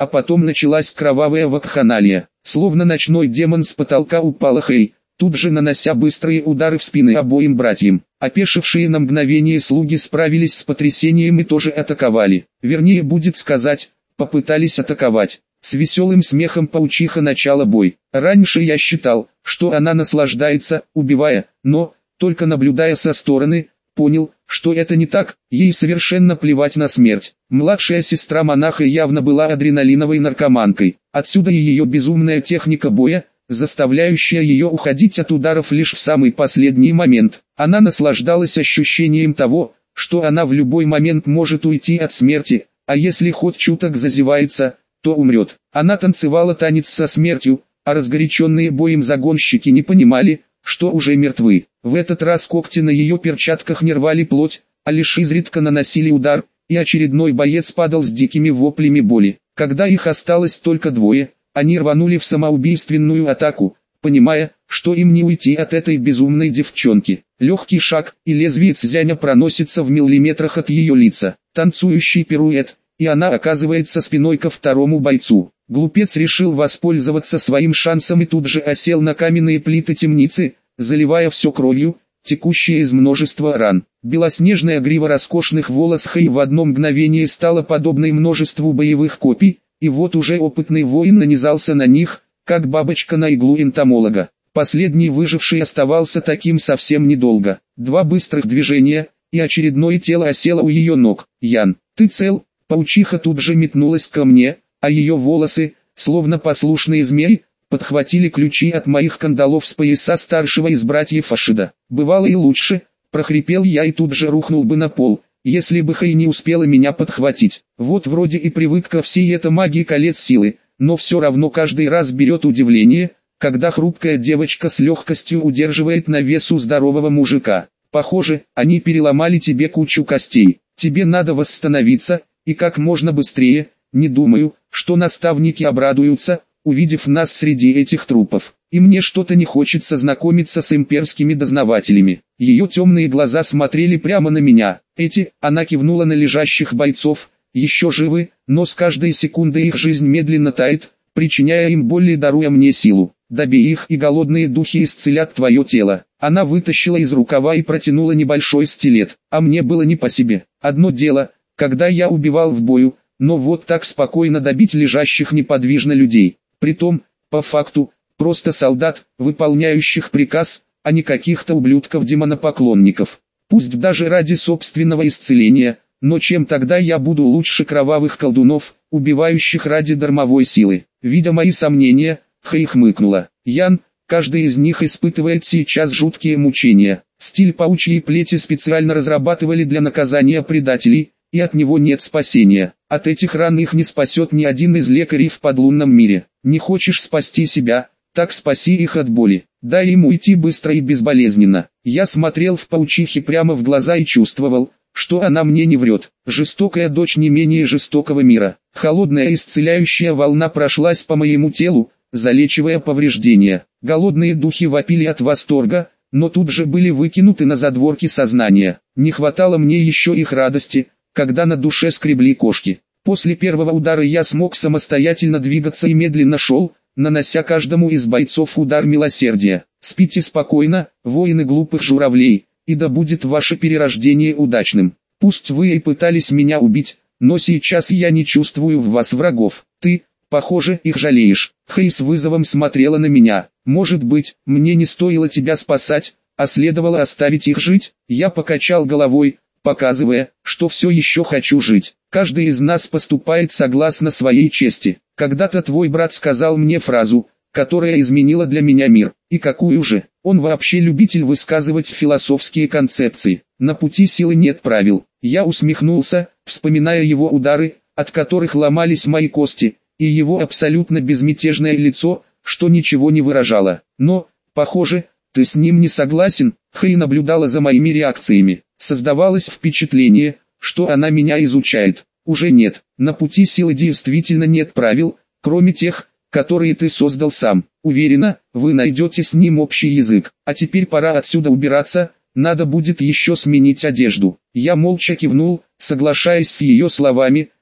а потом началась кровавая вакханалия. Словно ночной демон с потолка упала Хэй, тут же нанося быстрые удары в спины обоим братьям. Опешившие на мгновение слуги справились с потрясением и тоже атаковали. Вернее будет сказать, попытались атаковать. С веселым смехом паучиха начала бой. Раньше я считал, что она наслаждается, убивая, но, только наблюдая со стороны, понял, что это не так, ей совершенно плевать на смерть. Младшая сестра монаха явно была адреналиновой наркоманкой. Отсюда и ее безумная техника боя, заставляющая ее уходить от ударов лишь в самый последний момент. Она наслаждалась ощущением того, что она в любой момент может уйти от смерти, а если хоть чуток зазевается, то умрет. Она танцевала танец со смертью, а разгоряченные боем загонщики не понимали, что уже мертвы. В этот раз когти на ее перчатках не рвали плоть, а лишь изредка наносили удар, и очередной боец падал с дикими воплями боли. Когда их осталось только двое, они рванули в самоубийственную атаку, понимая, что им не уйти от этой безумной девчонки. Легкий шаг, и лезвие цзяня проносится в миллиметрах от ее лица. Танцующий пируэт, и она оказывается спиной ко второму бойцу. Глупец решил воспользоваться своим шансом и тут же осел на каменные плиты темницы, заливая все кровью, текущей из множества ран. Белоснежная грива роскошных волос Хэй в одно мгновение стала подобной множеству боевых копий, и вот уже опытный воин нанизался на них, как бабочка на иглу энтомолога. Последний выживший оставался таким совсем недолго. Два быстрых движения, и очередное тело осело у ее ног. «Ян, ты цел?» Паучиха тут же метнулась ко мне, а ее волосы, словно послушные змеи, подхватили ключи от моих кандалов с пояса старшего из братьев Ашида. Бывало и лучше, прохрипел я и тут же рухнул бы на пол, если бы Хэй не успела меня подхватить. Вот вроде и привык ко всей этой магии колец силы, но все равно каждый раз берет удивление, когда хрупкая девочка с легкостью удерживает на весу здорового мужика. Похоже, они переломали тебе кучу костей. Тебе надо восстановиться, и как можно быстрее. Не думаю, что наставники обрадуются, увидев нас среди этих трупов. И мне что-то не хочется знакомиться с имперскими дознавателями. Ее темные глаза смотрели прямо на меня. Эти, она кивнула на лежащих бойцов, еще живы, но с каждой секундой их жизнь медленно тает, причиняя им боль и даруя мне силу. Добей их, и голодные духи исцелят твое тело. Она вытащила из рукава и протянула небольшой стилет, а мне было не по себе. Одно дело, когда я убивал в бою, но вот так спокойно добить лежащих неподвижно людей. Притом, по факту, просто солдат, выполняющих приказ, а не каких-то ублюдков-демонопоклонников. Пусть даже ради собственного исцеления, но чем тогда я буду лучше кровавых колдунов, убивающих ради дармовой силы? Видя мои сомнения, Хэй хмыкнула. Ян, каждый из них испытывает сейчас жуткие мучения. Стиль паучьей плети специально разрабатывали для наказания предателей, и от него нет спасения. От этих ран их не спасет ни один из лекарей в подлунном мире. Не хочешь спасти себя, так спаси их от боли. Дай им уйти быстро и безболезненно. Я смотрел в паучихе прямо в глаза и чувствовал, что она мне не врет. Жестокая дочь не менее жестокого мира. Холодная исцеляющая волна прошлась по моему телу, залечивая повреждения. Голодные духи вопили от восторга, но тут же были выкинуты на задворки сознания. Не хватало мне еще их радости, когда на душе скребли кошки. После первого удара я смог самостоятельно двигаться и медленно шел, нанося каждому из бойцов удар милосердия. Спите спокойно, воины глупых журавлей, и да будет ваше перерождение удачным. Пусть вы и пытались меня убить, но сейчас я не чувствую в вас врагов. Ты, похоже, их жалеешь. Хэй с вызовом смотрела на меня. Может быть, мне не стоило тебя спасать, а следовало оставить их жить? Я покачал головой, показывая, что все еще хочу жить. Каждый из нас поступает согласно своей чести. Когда-то твой брат сказал мне фразу, которая изменила для меня мир. И какую же? Он вообще любитель высказывать философские концепции. На пути силы нет правил. Я усмехнулся, вспоминая его удары, от которых ломались мои кости, и его абсолютно безмятежное лицо, что ничего не выражало. Но, похоже, ты с ним не согласен. Хэй наблюдала за моими реакциями. Создавалось впечатление, что она меня изучает. Уже нет. На пути силы действительно нет правил, кроме тех, которые ты создал сам. Уверена, вы найдете с ним общий язык. А теперь пора отсюда убираться, надо будет еще сменить одежду. Я молча кивнул, соглашаясь с ее словами,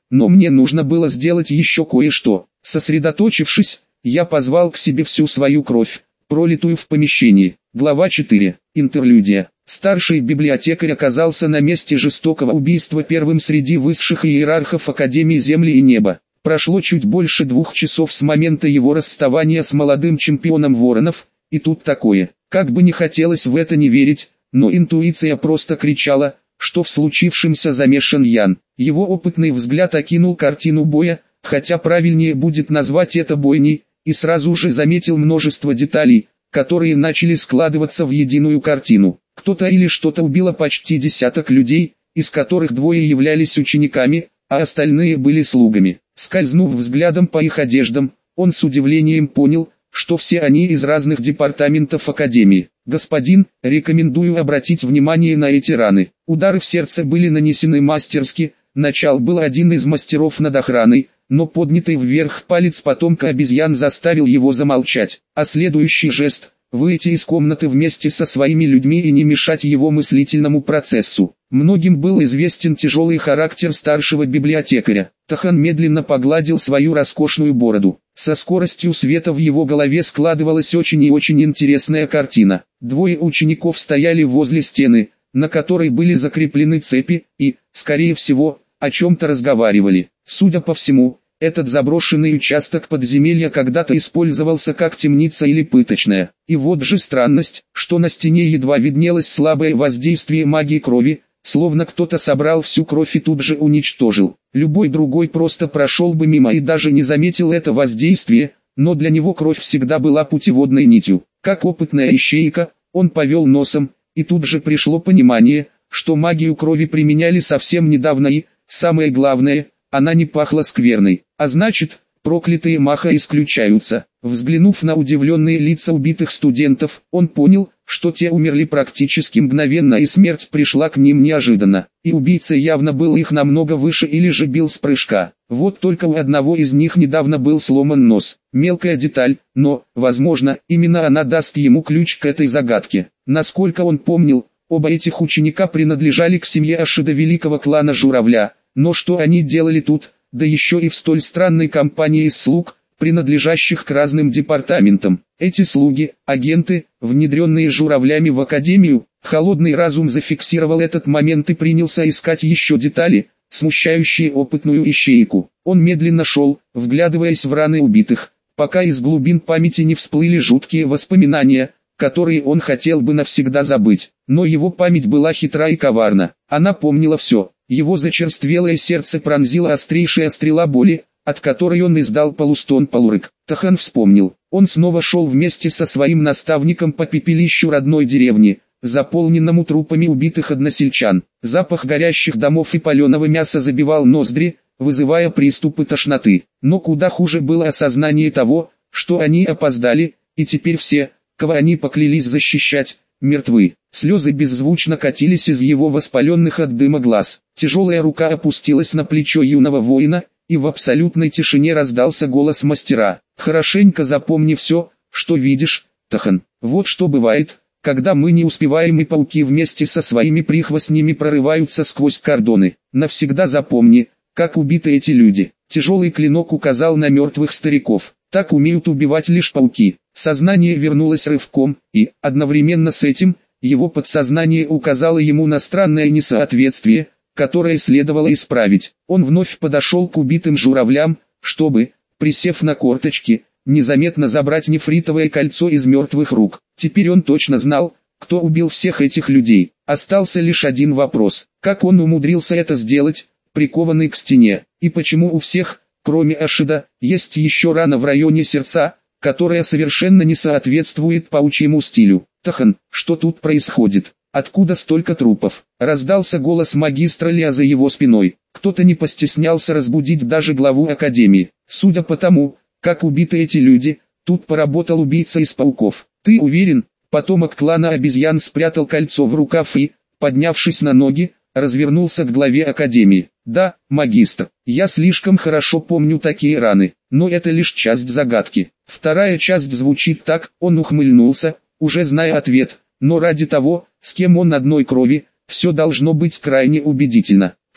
но мне нужно было сделать еще кое-что. Сосредоточившись, я позвал к себе всю свою кровь, пролитую в помещении. Глава четыре. Интерлюдия. Старший библиотекарь оказался на месте жестокого убийства первым среди высших иерархов Академии Земли и Неба. Прошло чуть больше двух часов с момента его расставания с молодым чемпионом Воронов, и тут такое. Как бы не хотелось в это не верить, но интуиция просто кричала, что в случившемся замешан Ян. Его опытный взгляд окинул картину боя, хотя правильнее будет назвать это бойней, и сразу же заметил множество деталей, которые начали складываться в единую картину. Кто-то или что-то убило почти десяток людей, из которых двое являлись учениками, а остальные были слугами. Скользнув взглядом по их одеждам, он с удивлением понял, что все они из разных департаментов Академии. «Господин, рекомендую обратить внимание на эти раны. Удары в сердце были нанесены мастерски, начал был один из мастеров над охраной, но поднятый вверх палец потомка обезьян заставил его замолчать. А следующий жест – выйти из комнаты вместе со своими людьми и не мешать его мыслительному процессу. Многим был известен тяжелый характер старшего библиотекаря. Тахан медленно погладил свою роскошную бороду. Со скоростью света в его голове складывалась очень и очень интересная картина. Двое учеников стояли возле стены, на которой были закреплены цепи, и, скорее всего, о чем-то разговаривали. Судя по всему, этот заброшенный участок подземелья когда-то использовался как темница или пыточная. И вот же странность, что на стене едва виднелось слабое воздействие магии крови, словно кто-то собрал всю кровь и тут же уничтожил. Любой другой просто прошел бы мимо и даже не заметил это воздействие, но для него кровь всегда была путеводной нитью. Как опытная ищейка, он повел носом, и тут же пришло понимание, что магию крови применяли совсем недавно и, самое главное, она не пахла скверной, а значит, проклятые маха исключаются. Взглянув на удивленные лица убитых студентов, он понял, что те умерли практически мгновенно и смерть пришла к ним неожиданно. И убийца явно был их намного выше или же бил с прыжка. Вот только у одного из них недавно был сломан нос. Мелкая деталь, но, возможно, именно она даст ему ключ к этой загадке. Насколько он помнил, оба этих ученика принадлежали к семье Ашида великого клана Журавля. Но что они делали тут, да еще и в столь странной компании из слуг, принадлежащих к разным департаментам? Эти слуги, агенты, внедренные журавлями в Академию. Холодный разум зафиксировал этот момент и принялся искать еще детали, смущающие опытную ищейку. Он медленно шел, вглядываясь в раны убитых, пока из глубин памяти не всплыли жуткие воспоминания, которые он хотел бы навсегда забыть. Но его память была хитра и коварна. Она помнила все. Его зачерствелое сердце пронзила острейшая стрела боли, от которой он издал полустон-полурык. Тахан вспомнил. Он снова шел вместе со своим наставником по пепелищу родной деревни, заполненному трупами убитых односельчан. Запах горящих домов и паленого мяса забивал ноздри, вызывая приступы тошноты. Но куда хуже было осознание того, что они опоздали, и теперь все, кого они поклялись защищать, мертвы. Слезы беззвучно катились из его воспаленных от дыма глаз. Тяжелая рука опустилась на плечо юного воина, и в абсолютной тишине раздался голос мастера. «Хорошенько запомни все, что видишь, Тахан. Вот что бывает, когда мы не успеваем и пауки вместе со своими прихвостнями прорываются сквозь кордоны. Навсегда запомни, как убиты эти люди». Тяжелый клинок указал на мертвых стариков. Так умеют убивать лишь пауки. Сознание вернулось рывком, и, одновременно с этим, его подсознание указало ему на странное несоответствие, которое следовало исправить. Он вновь подошел к убитым журавлям, чтобы, присев на корточки, незаметно забрать нефритовое кольцо из мертвых рук. Теперь он точно знал, кто убил всех этих людей. Остался лишь один вопрос: как он умудрился это сделать, прикованный к стене, и почему у всех, кроме Ашида, есть еще рана в районе сердца, которая совершенно не соответствует паучьему стилю. «Тахан, что тут происходит? Откуда столько трупов?» Раздался голос магистра Лиа за его спиной. Кто-то не постеснялся разбудить даже главу Академии. Судя по тому, как убиты эти люди, тут поработал убийца из пауков. «Ты уверен?» Потомок клана обезьян спрятал кольцо в рукав и, поднявшись на ноги, развернулся к главе Академии. «Да, магистр, я слишком хорошо помню такие раны, но это лишь часть загадки. Вторая часть звучит так». Он ухмыльнулся, уже зная ответ, но ради того, с кем он одной крови, все должно быть крайне убедительно.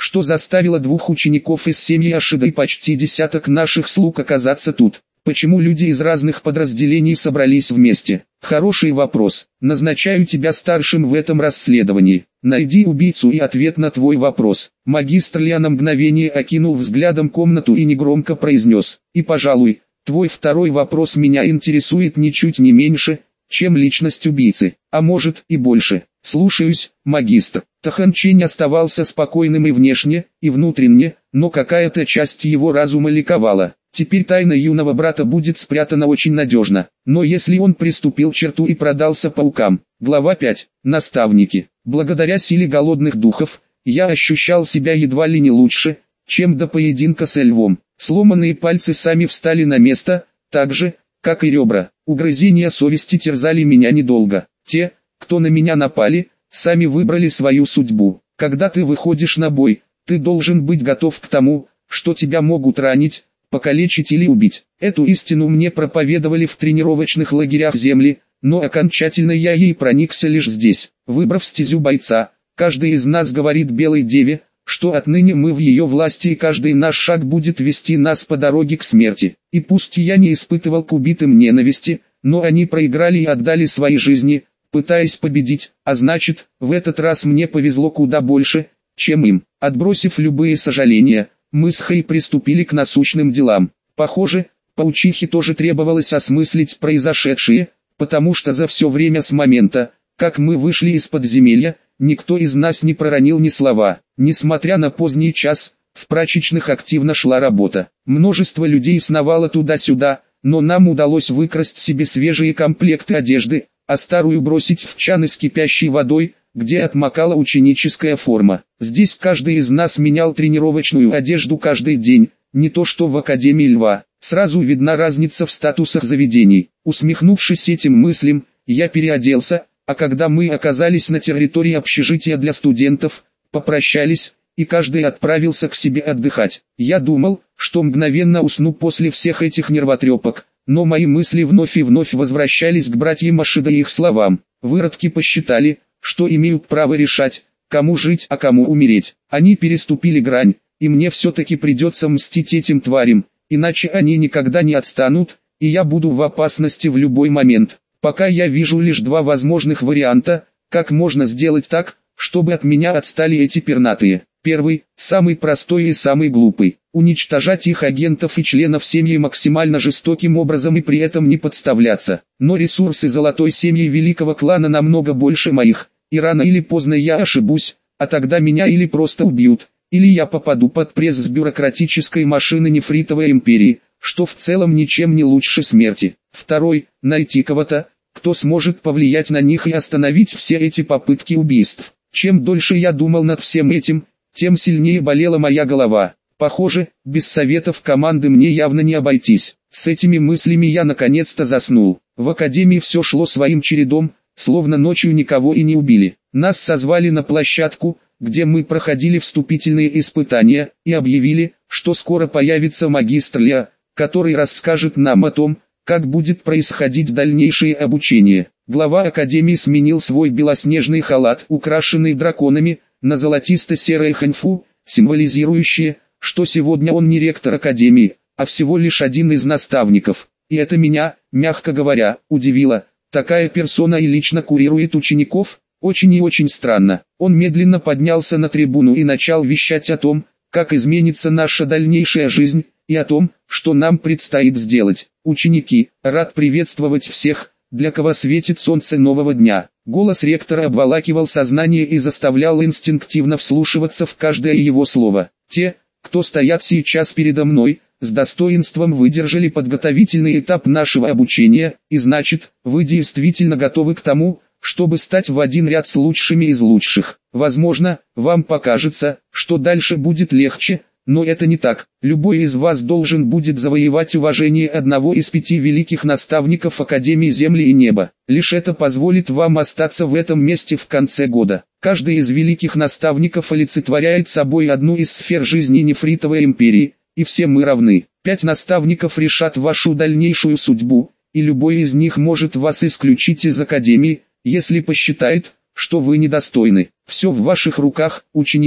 что заставило двух учеников из семьи Ашида и почти десяток наших слуг оказаться тут? Почему люди из разных подразделений собрались вместе? Хороший вопрос. Назначаю тебя старшим в этом расследовании. Найди убийцу и ответ на твой вопрос. Магистр Ля на мгновение окинул взглядом комнату и негромко произнес: и, пожалуй, твой второй вопрос меня интересует ничуть не меньше, чем личность убийцы, а может и больше. Слушаюсь, магистр. Тахан Чень оставался спокойным и внешне, и внутренне, но какая-то часть его разума ликовала. Теперь тайна юного брата будет спрятана очень надежно. Но если он приступил черту и продался паукам. Глава пять. Наставники. Благодаря силе голодных духов, я ощущал себя едва ли не лучше, чем до поединка с львом. Сломанные пальцы сами встали на место, так же, как и ребра. Угрызения совести терзали меня недолго. Те, кто на меня напали, сами выбрали свою судьбу. Когда ты выходишь на бой, ты должен быть готов к тому, что тебя могут ранить, покалечить или убить. Эту истину мне проповедовали в тренировочных лагерях земли, но окончательно я ей проникся лишь здесь. Выбрав стезю бойца, каждый из нас говорит Белой Деве, что отныне мы в ее власти и каждый наш шаг будет вести нас по дороге к смерти. И пусть я не испытывал к убитым ненависти, но они проиграли и отдали свои жизни, пытаясь победить, а значит, в этот раз мне повезло куда больше, чем им. Отбросив любые сожаления, мы с Хэй приступили к насущным делам. Похоже, паучихе тоже требовалось осмыслить произошедшее, потому что за все время с момента, как мы вышли из подземелья, никто из нас не проронил ни слова. Несмотря на поздний час, в прачечных активно шла работа. Множество людей сновало туда-сюда, но нам удалось выкрасть себе свежие комплекты одежды, а старую бросить в чаны с кипящей водой, где отмокала ученическая форма. Здесь каждый из нас менял тренировочную одежду каждый день, не то что в Академии Льва. Сразу видна разница в статусах заведений. Усмехнувшись этим мыслям, я переоделся, а когда мы оказались на территории общежития для студентов, попрощались, и каждый отправился к себе отдыхать. Я думал, что мгновенно усну после всех этих нервотрепок, но мои мысли вновь и вновь возвращались к братьям Ашида и их словам. Выродки посчитали, что имеют право решать, кому жить, а кому умереть. Они переступили грань, и мне все-таки придется мстить этим тварям, иначе они никогда не отстанут, и я буду в опасности в любой момент. Пока я вижу лишь два возможных варианта, как можно сделать так, чтобы от меня отстали эти пернатые. Первый, самый простой и самый глупый. Уничтожать их агентов и членов семьи максимально жестоким образом и при этом не подставляться. Но ресурсы золотой семьи великого клана намного больше моих, и рано или поздно я ошибусь, а тогда меня или просто убьют, или я попаду под пресс с бюрократической машины нефритовой империи, что в целом ничем не лучше смерти. Второй, найти кого-то, кто сможет повлиять на них и остановить все эти попытки убийств. Чем дольше я думал над всем этим, тем сильнее болела моя голова. Похоже, без советов команды мне явно не обойтись. С этими мыслями я наконец-то заснул. В академии все шло своим чередом, словно ночью никого и не убили. Нас созвали на площадку, где мы проходили вступительные испытания, и объявили, что скоро появится магистр Ля, который расскажет нам о том, как будет происходить дальнейшее обучение. Глава академии сменил свой белоснежный халат, украшенный драконами, на золотисто-серое ханьфу, символизирующее, что сегодня он не ректор академии, а всего лишь один из наставников. И это меня, мягко говоря, удивило. Такая персона и лично курирует учеников? Очень и очень странно. Он медленно поднялся на трибуну и начал вещать о том, как изменится наша дальнейшая жизнь, и о том, что нам предстоит сделать. Ученики, рад приветствовать всех, для кого светит солнце нового дня. Голос ректора обволакивал сознание и заставлял инстинктивно вслушиваться в каждое его слово. Те, кто стоят сейчас передо мной, с достоинством выдержали подготовительный этап нашего обучения, и значит, вы действительно готовы к тому, чтобы стать в один ряд с лучшими из лучших. Возможно, вам покажется, что дальше будет легче, но это не так. Любой из вас должен будет завоевать уважение одного из пяти великих наставников Академии Земли и Неба. Лишь это позволит вам остаться в этом месте в конце года. Каждый из великих наставников олицетворяет собой одну из сфер жизни Нефритовой империи, и все мы равны. Пять наставников решат вашу дальнейшую судьбу, и любой из них может вас исключить из Академии, если посчитает, что вы недостойны. Все в ваших руках, ученики.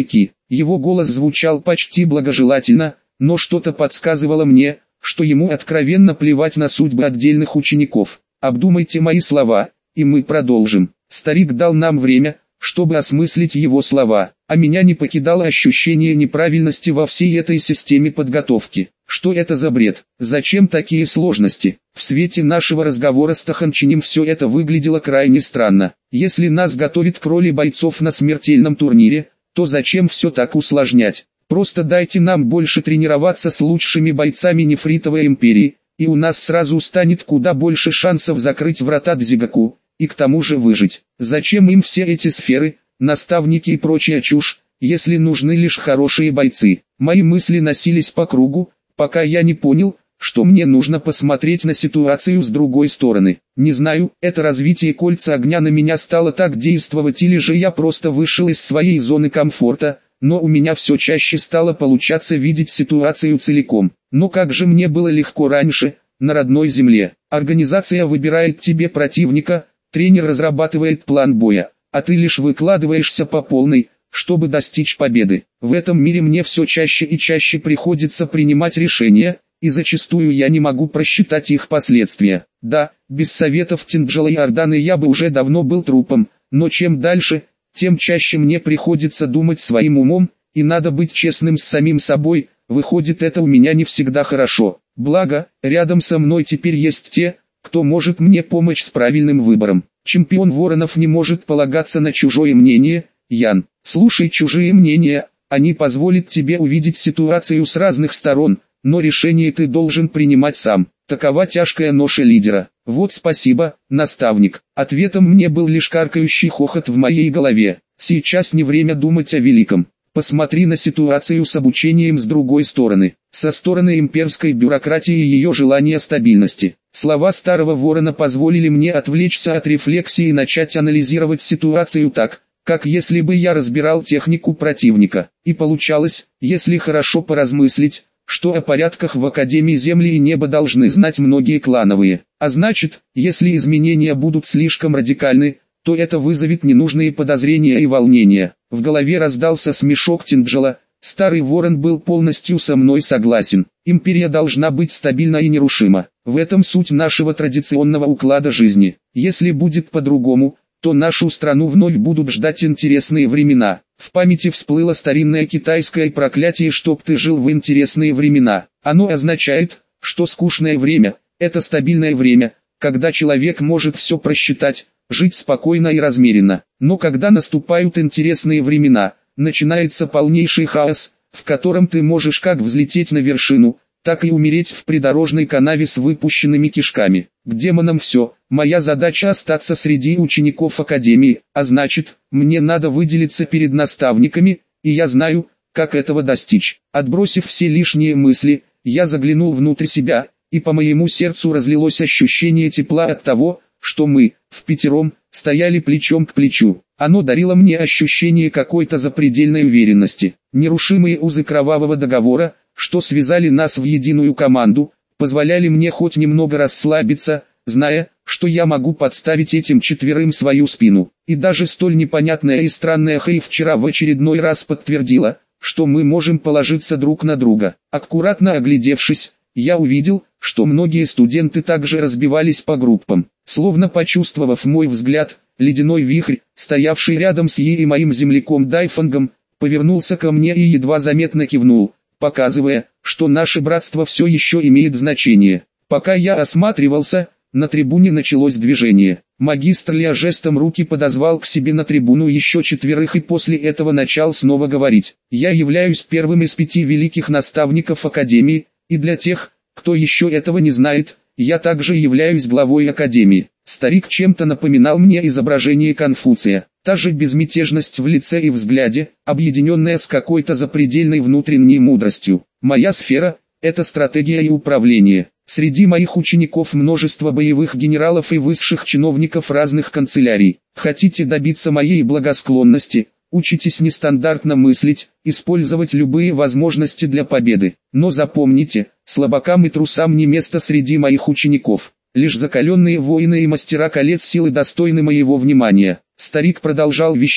Его голос звучал почти благожелательно, но что-то подсказывало мне, что ему откровенно плевать на судьбы отдельных учеников. «Обдумайте мои слова, и мы продолжим». Старик дал нам время, чтобы осмыслить его слова, а меня не покидало ощущение неправильности во всей этой системе подготовки. Что это за бред? Зачем такие сложности? В свете нашего разговора с Таханчинем все это выглядело крайне странно. Если нас готовят к роли бойцов на смертельном турнире, то зачем все так усложнять? Просто дайте нам больше тренироваться с лучшими бойцами Нефритовой империи, и у нас сразу станет куда больше шансов закрыть врата Дзигаку, и к тому же выжить. Зачем им все эти сферы, наставники и прочая чушь, если нужны лишь хорошие бойцы? Мои мысли носились по кругу, пока я не понял, что мне нужно посмотреть на ситуацию с другой стороны. Не знаю, это развитие кольца огня на меня стало так действовать или же я просто вышел из своей зоны комфорта, но у меня все чаще стало получаться видеть ситуацию целиком. Но как же мне было легко раньше, на родной земле. Организация выбирает тебе противника, тренер разрабатывает план боя, а ты лишь выкладываешься по полной, чтобы достичь победы. В этом мире мне все чаще и чаще приходится принимать решения, и зачастую я не могу просчитать их последствия. Да, без советов Тинджала и Орданы я бы уже давно был трупом, но чем дальше, тем чаще мне приходится думать своим умом, и надо быть честным с самим собой, выходит это у меня не всегда хорошо. Благо, рядом со мной теперь есть те, кто может мне помочь с правильным выбором. Чемпион Воронов не может полагаться на чужое мнение. Ян, слушай чужие мнения, они позволят тебе увидеть ситуацию с разных сторон, но решение ты должен принимать сам. Такова тяжкая ноша лидера. Вот спасибо, наставник. Ответом мне был лишь каркающий хохот в моей голове. Сейчас не время думать о великом. Посмотри на ситуацию с обучением с другой стороны. Со стороны имперской бюрократии и ее желания стабильности. Слова старого ворона позволили мне отвлечься от рефлексии и начать анализировать ситуацию так, как если бы я разбирал технику противника. И получалось, если хорошо поразмыслить, что о порядках в Академии Земли и Неба должны знать многие клановые. А значит, если изменения будут слишком радикальны, то это вызовет ненужные подозрения и волнения. В голове раздался смешок Тинджала. Старый ворон был полностью со мной согласен. Империя должна быть стабильна и нерушима. В этом суть нашего традиционного уклада жизни. Если будет по-другому, то нашу страну вновь будут ждать интересные времена. В памяти всплыло старинное китайское проклятие «Чтоб ты жил в интересные времена». Оно означает, что скучное время – это стабильное время, когда человек может все просчитать, жить спокойно и размеренно. Но когда наступают интересные времена, начинается полнейший хаос, в котором ты можешь как взлететь на вершину, так и умереть в придорожной канаве с выпущенными кишками. К демонам все, моя задача остаться среди учеников Академии, а значит, мне надо выделиться перед наставниками, и я знаю, как этого достичь. Отбросив все лишние мысли, я заглянул внутрь себя, и по моему сердцу разлилось ощущение тепла от того, что мы, впятером, стояли плечом к плечу. Оно дарило мне ощущение какой-то запредельной уверенности. Нерушимые узы кровавого договора, что связали нас в единую команду, позволяли мне хоть немного расслабиться, зная, что я могу подставить этим четверым свою спину. И даже столь непонятная и странная Хэй вчера в очередной раз подтвердила, что мы можем положиться друг на друга. Аккуратно оглядевшись, я увидел, что многие студенты также разбивались по группам. Словно почувствовав мой взгляд, ледяной вихрь, стоявший рядом с Ей и моим земляком Дайфангом, повернулся ко мне и едва заметно кивнул, показывая, что наше братство все еще имеет значение. Пока я осматривался, на трибуне началось движение. Магистр Ля жестом руки подозвал к себе на трибуну еще четверых и после этого начал снова говорить. «Я являюсь первым из пяти великих наставников Академии, и для тех, кто еще этого не знает, я также являюсь главой Академии». Старик чем-то напоминал мне изображение Конфуция. Та же безмятежность в лице и взгляде, объединенная с какой-то запредельной внутренней мудростью. Моя сфера – это стратегия и управление. Среди моих учеников множество боевых генералов и высших чиновников разных канцелярий. Хотите добиться моей благосклонности? Учитесь нестандартно мыслить, использовать любые возможности для победы. Но запомните, слабакам и трусам не место среди моих учеников. Лишь закаленные воины и мастера колец силы достойны моего внимания. Старик продолжал вещать,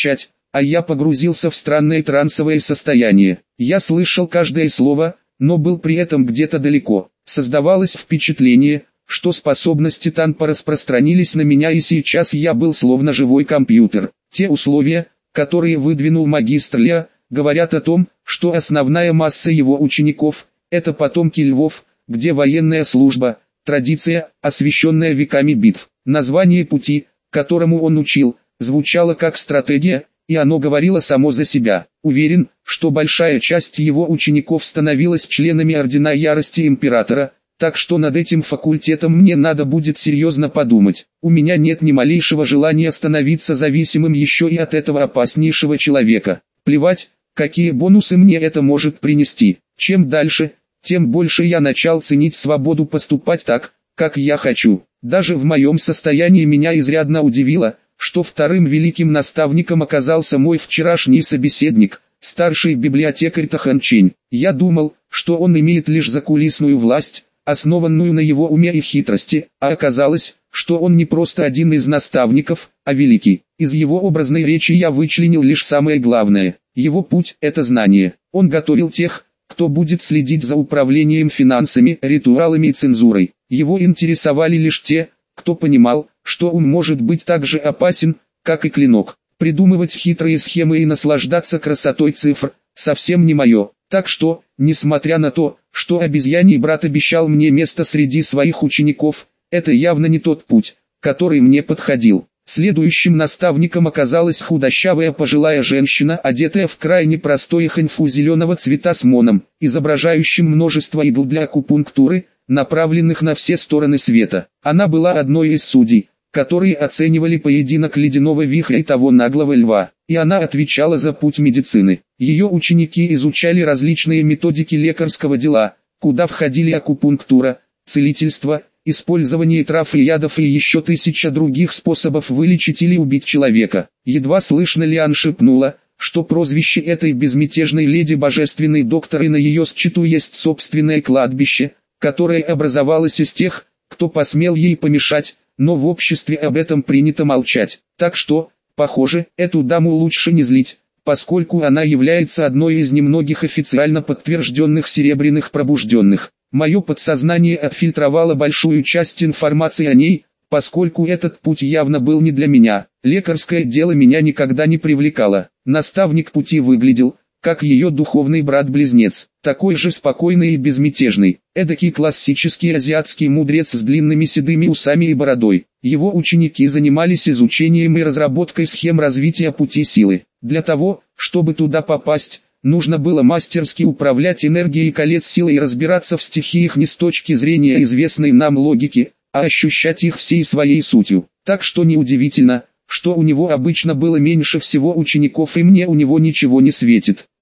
а я погрузился в странное трансовое состояние. Я слышал каждое слово, но был при этом где-то далеко. Создавалось впечатление, что способности Танпа распространились на меня, и сейчас я был словно живой компьютер. Те условия, которые выдвинул магистр Лео, говорят о том, что основная масса его учеников – это потомки львов, где военная служба, традиция, освященная веками битв. Название пути, которому он учил, звучало как стратегия, и оно говорило само за себя. Уверен, что большая часть его учеников становилась членами Ордена Ярости Императора, так что над этим факультетом мне надо будет серьезно подумать. У меня нет ни малейшего желания становиться зависимым еще и от этого опаснейшего человека. Плевать, какие бонусы мне это может принести. Чем дальше, тем больше я начал ценить свободу поступать так, как я хочу. Даже в моем состоянии меня изрядно удивило, что вторым великим наставником оказался мой вчерашний собеседник, старший библиотекарь Тахан Чень. Я думал, что он имеет лишь закулисную власть, основанную на его уме и хитрости, а оказалось, что он не просто один из наставников, а великий. Из его образной речи я вычленил лишь самое главное. Его путь – это знание. Он готовил тех, кто будет следить за управлением финансами, ритуалами и цензурой. Его интересовали лишь те, кто понимал, что ум может быть так же опасен, как и клинок. Придумывать хитрые схемы и наслаждаться красотой цифр – совсем не мое. Так что, несмотря на то, что обезьяний брат обещал мне место среди своих учеников, это явно не тот путь, который мне подходил. Следующим наставником оказалась худощавая пожилая женщина, одетая в крайне простой ханьфу зеленого цвета с моном, изображающим множество игл для акупунктуры, направленных на все стороны света. Она была одной из судей, которые оценивали поединок ледяного вихря и того наглого льва, и она отвечала за путь медицины. Ее ученики изучали различные методики лекарского дела, куда входили акупунктура, целительство, использование трав и ядов и еще тысяча других способов вылечить или убить человека. Едва слышно Лиан шепнула, что прозвище этой безмятежной леди божественный доктор, и на ее счету есть собственное кладбище, которое образовалось из тех, кто посмел ей помешать, но в обществе об этом принято молчать. Так что, похоже, эту даму лучше не злить, поскольку она является одной из немногих официально подтвержденных серебряных пробужденных. Мое подсознание отфильтровало большую часть информации о ней, поскольку этот путь явно был не для меня. Лекарское дело меня никогда не привлекало. Наставник пути выглядел, как ее духовный брат-близнец, такой же спокойный и безмятежный, эдакий классический азиатский мудрец с длинными седыми усами и бородой. Его ученики занимались изучением и разработкой схем развития пути силы. Для того, чтобы туда попасть, нужно было мастерски управлять энергией колец силы и разбираться в стихиях не с точки зрения известной нам логики, а ощущать их всей своей сутью. Так что неудивительно, что у него обычно было меньше всего учеников, и мне у него ничего не светит.